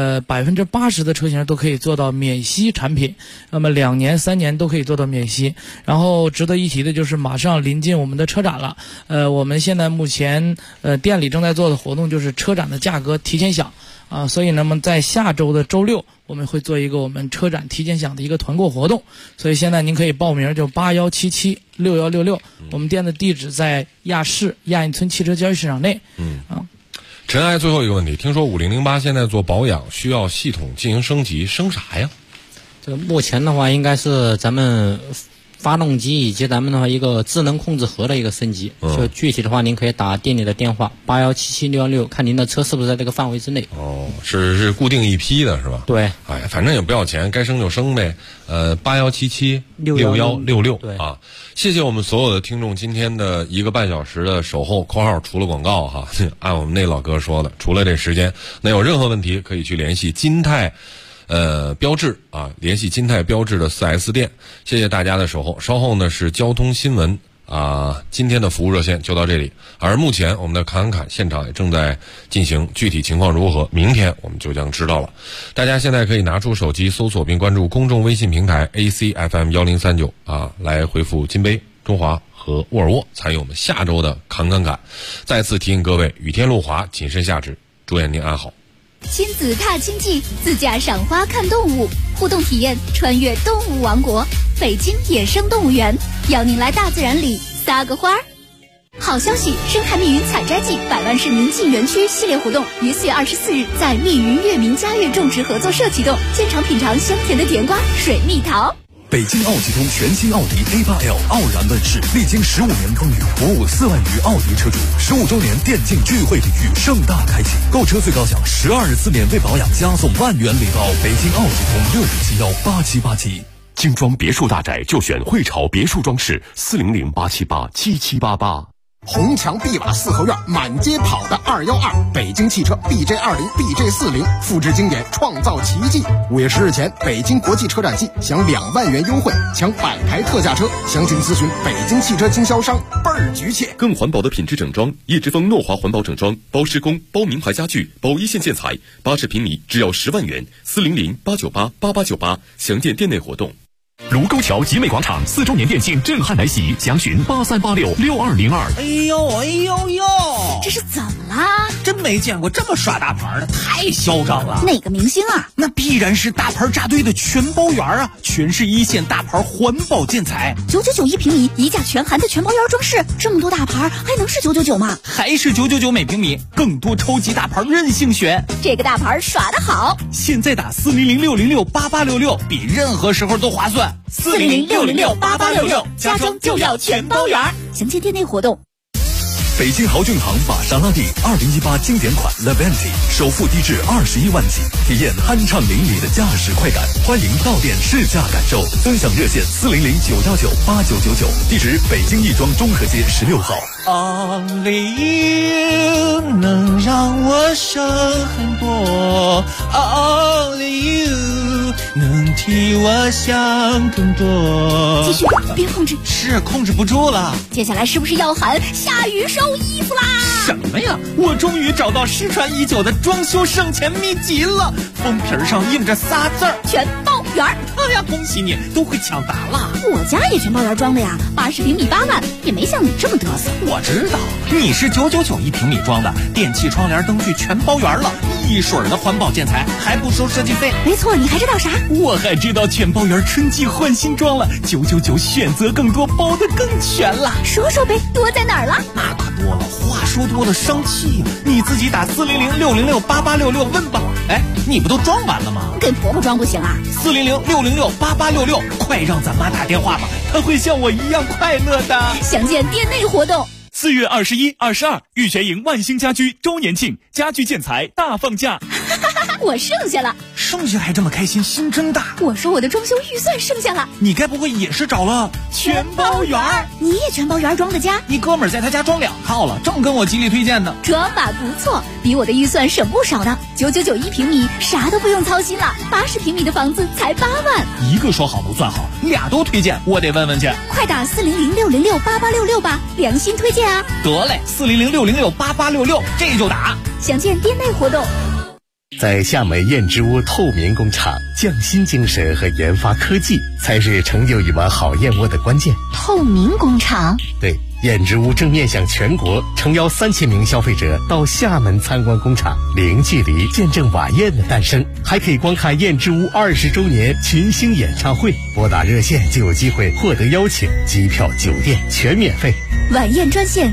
80%的车型都可以做到免息产品，那么2年3年都可以做到免息。然后值得一提的就是马上临近我们的车展了，我们现在目前店里正在做的活动就是车展的价格提前享啊，所以那么在下周的周6我们会做一个我们车展提前享的一个团购活动，所以现在您可以报名，就81776166，我们店的地址在亚市亚运村汽车交易市场内。 陈爱，最后一个问题，听说5008现在做保养需要系统进行升级，升啥呀？ 这目前的话应该是咱们发动机以及咱们的话一个智能控制盒的一个升级，就具体的话您可以打店里的电话81776166，看您的车是不是在这个范围之内。 是固定一批的是吧？ 对， 反正也不要钱，该升就升呗。81776166 对啊，谢谢我们所有的听众今天的1个半小时的守候。括号除了广告哈，按我们那老哥说的，除了这时间，那有任何问题可以去联系金泰。标致啊，联系金泰标致的4S 店。谢谢大家的守候。稍后呢是交通新闻啊，今天的服务热线就到这里。而目前我们的侃现场也正在进行，具体情况如何，明天我们就将知道了。大家现在可以拿出手机搜索并关注公众微信平台 ACFM1039啊，来回复金杯、中华和沃尔沃，参与我们下周的侃。再次提醒各位，雨天路滑，谨慎下旨，祝愿您安好。 亲子踏青记，自驾赏花看动物，互动体验穿越动物王国，北京野生动物园邀您来大自然里撒个花儿。好消息，生态密云采摘季100万市民进园区系列活动于4月24日在密云月明家园种植合作社启动，现场品尝香甜的甜瓜、水蜜桃。 北京奥吉通全新奥迪 A8L 傲然问世，历经15年风雨，服务4万余奥迪车主，15周年电竞聚会礼遇盛大开启，购车最高享12次免费保养，加送万元礼包。北京奥吉通65718787。 精装别墅大宅就选汇潮别墅装饰，400-878-7788。 红墙碧瓦四合院，满街跑的212，北京汽车 BJ20、BJ40，复制经典，创造奇迹。5月10日前，北京国际车展季享2万元优惠，抢100台特价车，详情咨询北京汽车经销商，倍儿局气。 更环保的品质整装，叶之峰诺华环保整装，包施工、包名牌家具、包一线建材，80平米只要10万元，400-898-8898，详见店内活动。 卢沟桥集美广场4周年店庆震撼来袭，详询83866202。 哎呦， 这是怎么啦？ 真没见过这么耍大牌的，太嚣张了。 哪个明星啊？ 那必然是大牌扎堆的全包园啊，全是一线大牌环保建材 ，999平米，一价全含的全包园装饰，这么多大牌还能是999吗？ 还是999每平米，更多超级大牌任性选。 这个大牌耍得好， 现在打400-606-8866，比任何时候都划算。 400-606-8866，家装就要全包园，详见店内活动。 北京豪骏行玛莎拉蒂2018经典款 Levante 首付低至21万起，体验酣畅淋漓的驾驶快感。欢迎到店试驾感受，尊享热线400-919-8999，地址北京亦庄中和街16号。 Only you 能让我省很多 ，Only you 能替我想更多。 继续，别控制， 是控制不住了。 接下来是不是要喊下雨收衣服啦？ 什么呀？我终于找到失传已久的装修省钱秘籍了，封皮上印着仨字儿： 全包园。 哎呀，恭喜你，都会抢答了。 我家也全包园装的呀，80平米8万，也没像你这么嘚瑟。 我知道你是999一平米装的，电器、窗帘、灯具全包圆了，一水儿的环保建材，还不收设计费。 没错，你还知道啥？ 我还知道全包圆春季换新装了，999选择更多，包得更全了。 说说呗，多在哪儿了？ 那可多了，话说多了伤气呀。你自己打400-606-8866问吧。哎，你不都装完了吗？ 给婆婆装不行啊 ？400-606-8866，快让咱妈打电话吧，她会像我一样快乐的。 详见店内活动。 4月21、22，玉泉营万兴家居周年庆，家居建材大放价。 我剩下了。 剩下还这么开心，心真大。 我说我的装修预算剩下了。 你该不会也是找了全包圆？你也全包圆装的家？ 你哥们儿在他家装2套了，正跟我极力推荐呢。 这法不错，比我的预算省不少的。9991平米，啥都不用操心了。80平米的房子才8万。 一个说好不算好，2都推荐，我得问问去。 快打400-606-8866吧，良心推荐啊！ 得嘞，400-606-8866，这就打。 详见店内活动。 在厦门燕之屋透明工厂，匠心精神和研发科技才是成就一碗好燕窝的关键。 透明工厂， 对，燕之屋正面向全国，诚邀3000名消费者到厦门参观工厂，零距离见证晚宴的诞生，还可以观看燕之屋20周年群星演唱会。拨打热线就有机会获得邀请，机票、酒店全免费。 晚宴专线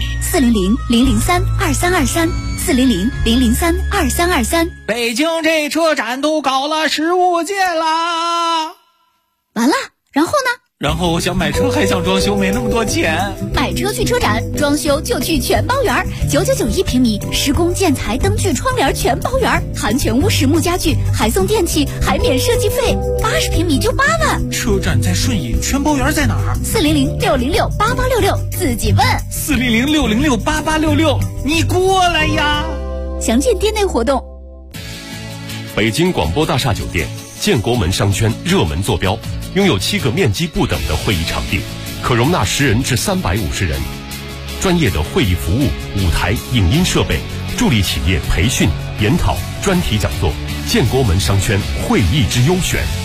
400-003-2323，400-003-2323。 北京这车展都搞了15届啦！ 完了，然后呢？ 然后我想买车，还想装修，没那么多钱。 买车去车展，装修就去全包圆，9991平米，施工建材、灯具、窗帘全包圆，含全屋实木家具，还送电器，还免设计费。80平米就8万。 车展在顺义，全包圆在哪儿 ？400-606-8866，自己问。 400-606-8866，你过来呀！ 详见店内活动。 北京广播大厦酒店建国门商圈热门坐标，拥有7个面积不等的会议场地，可容纳10人至350人。专业的会议服务、舞台、影音设备，助力企业培训、研讨、专题讲座。建国门商圈会议之优选。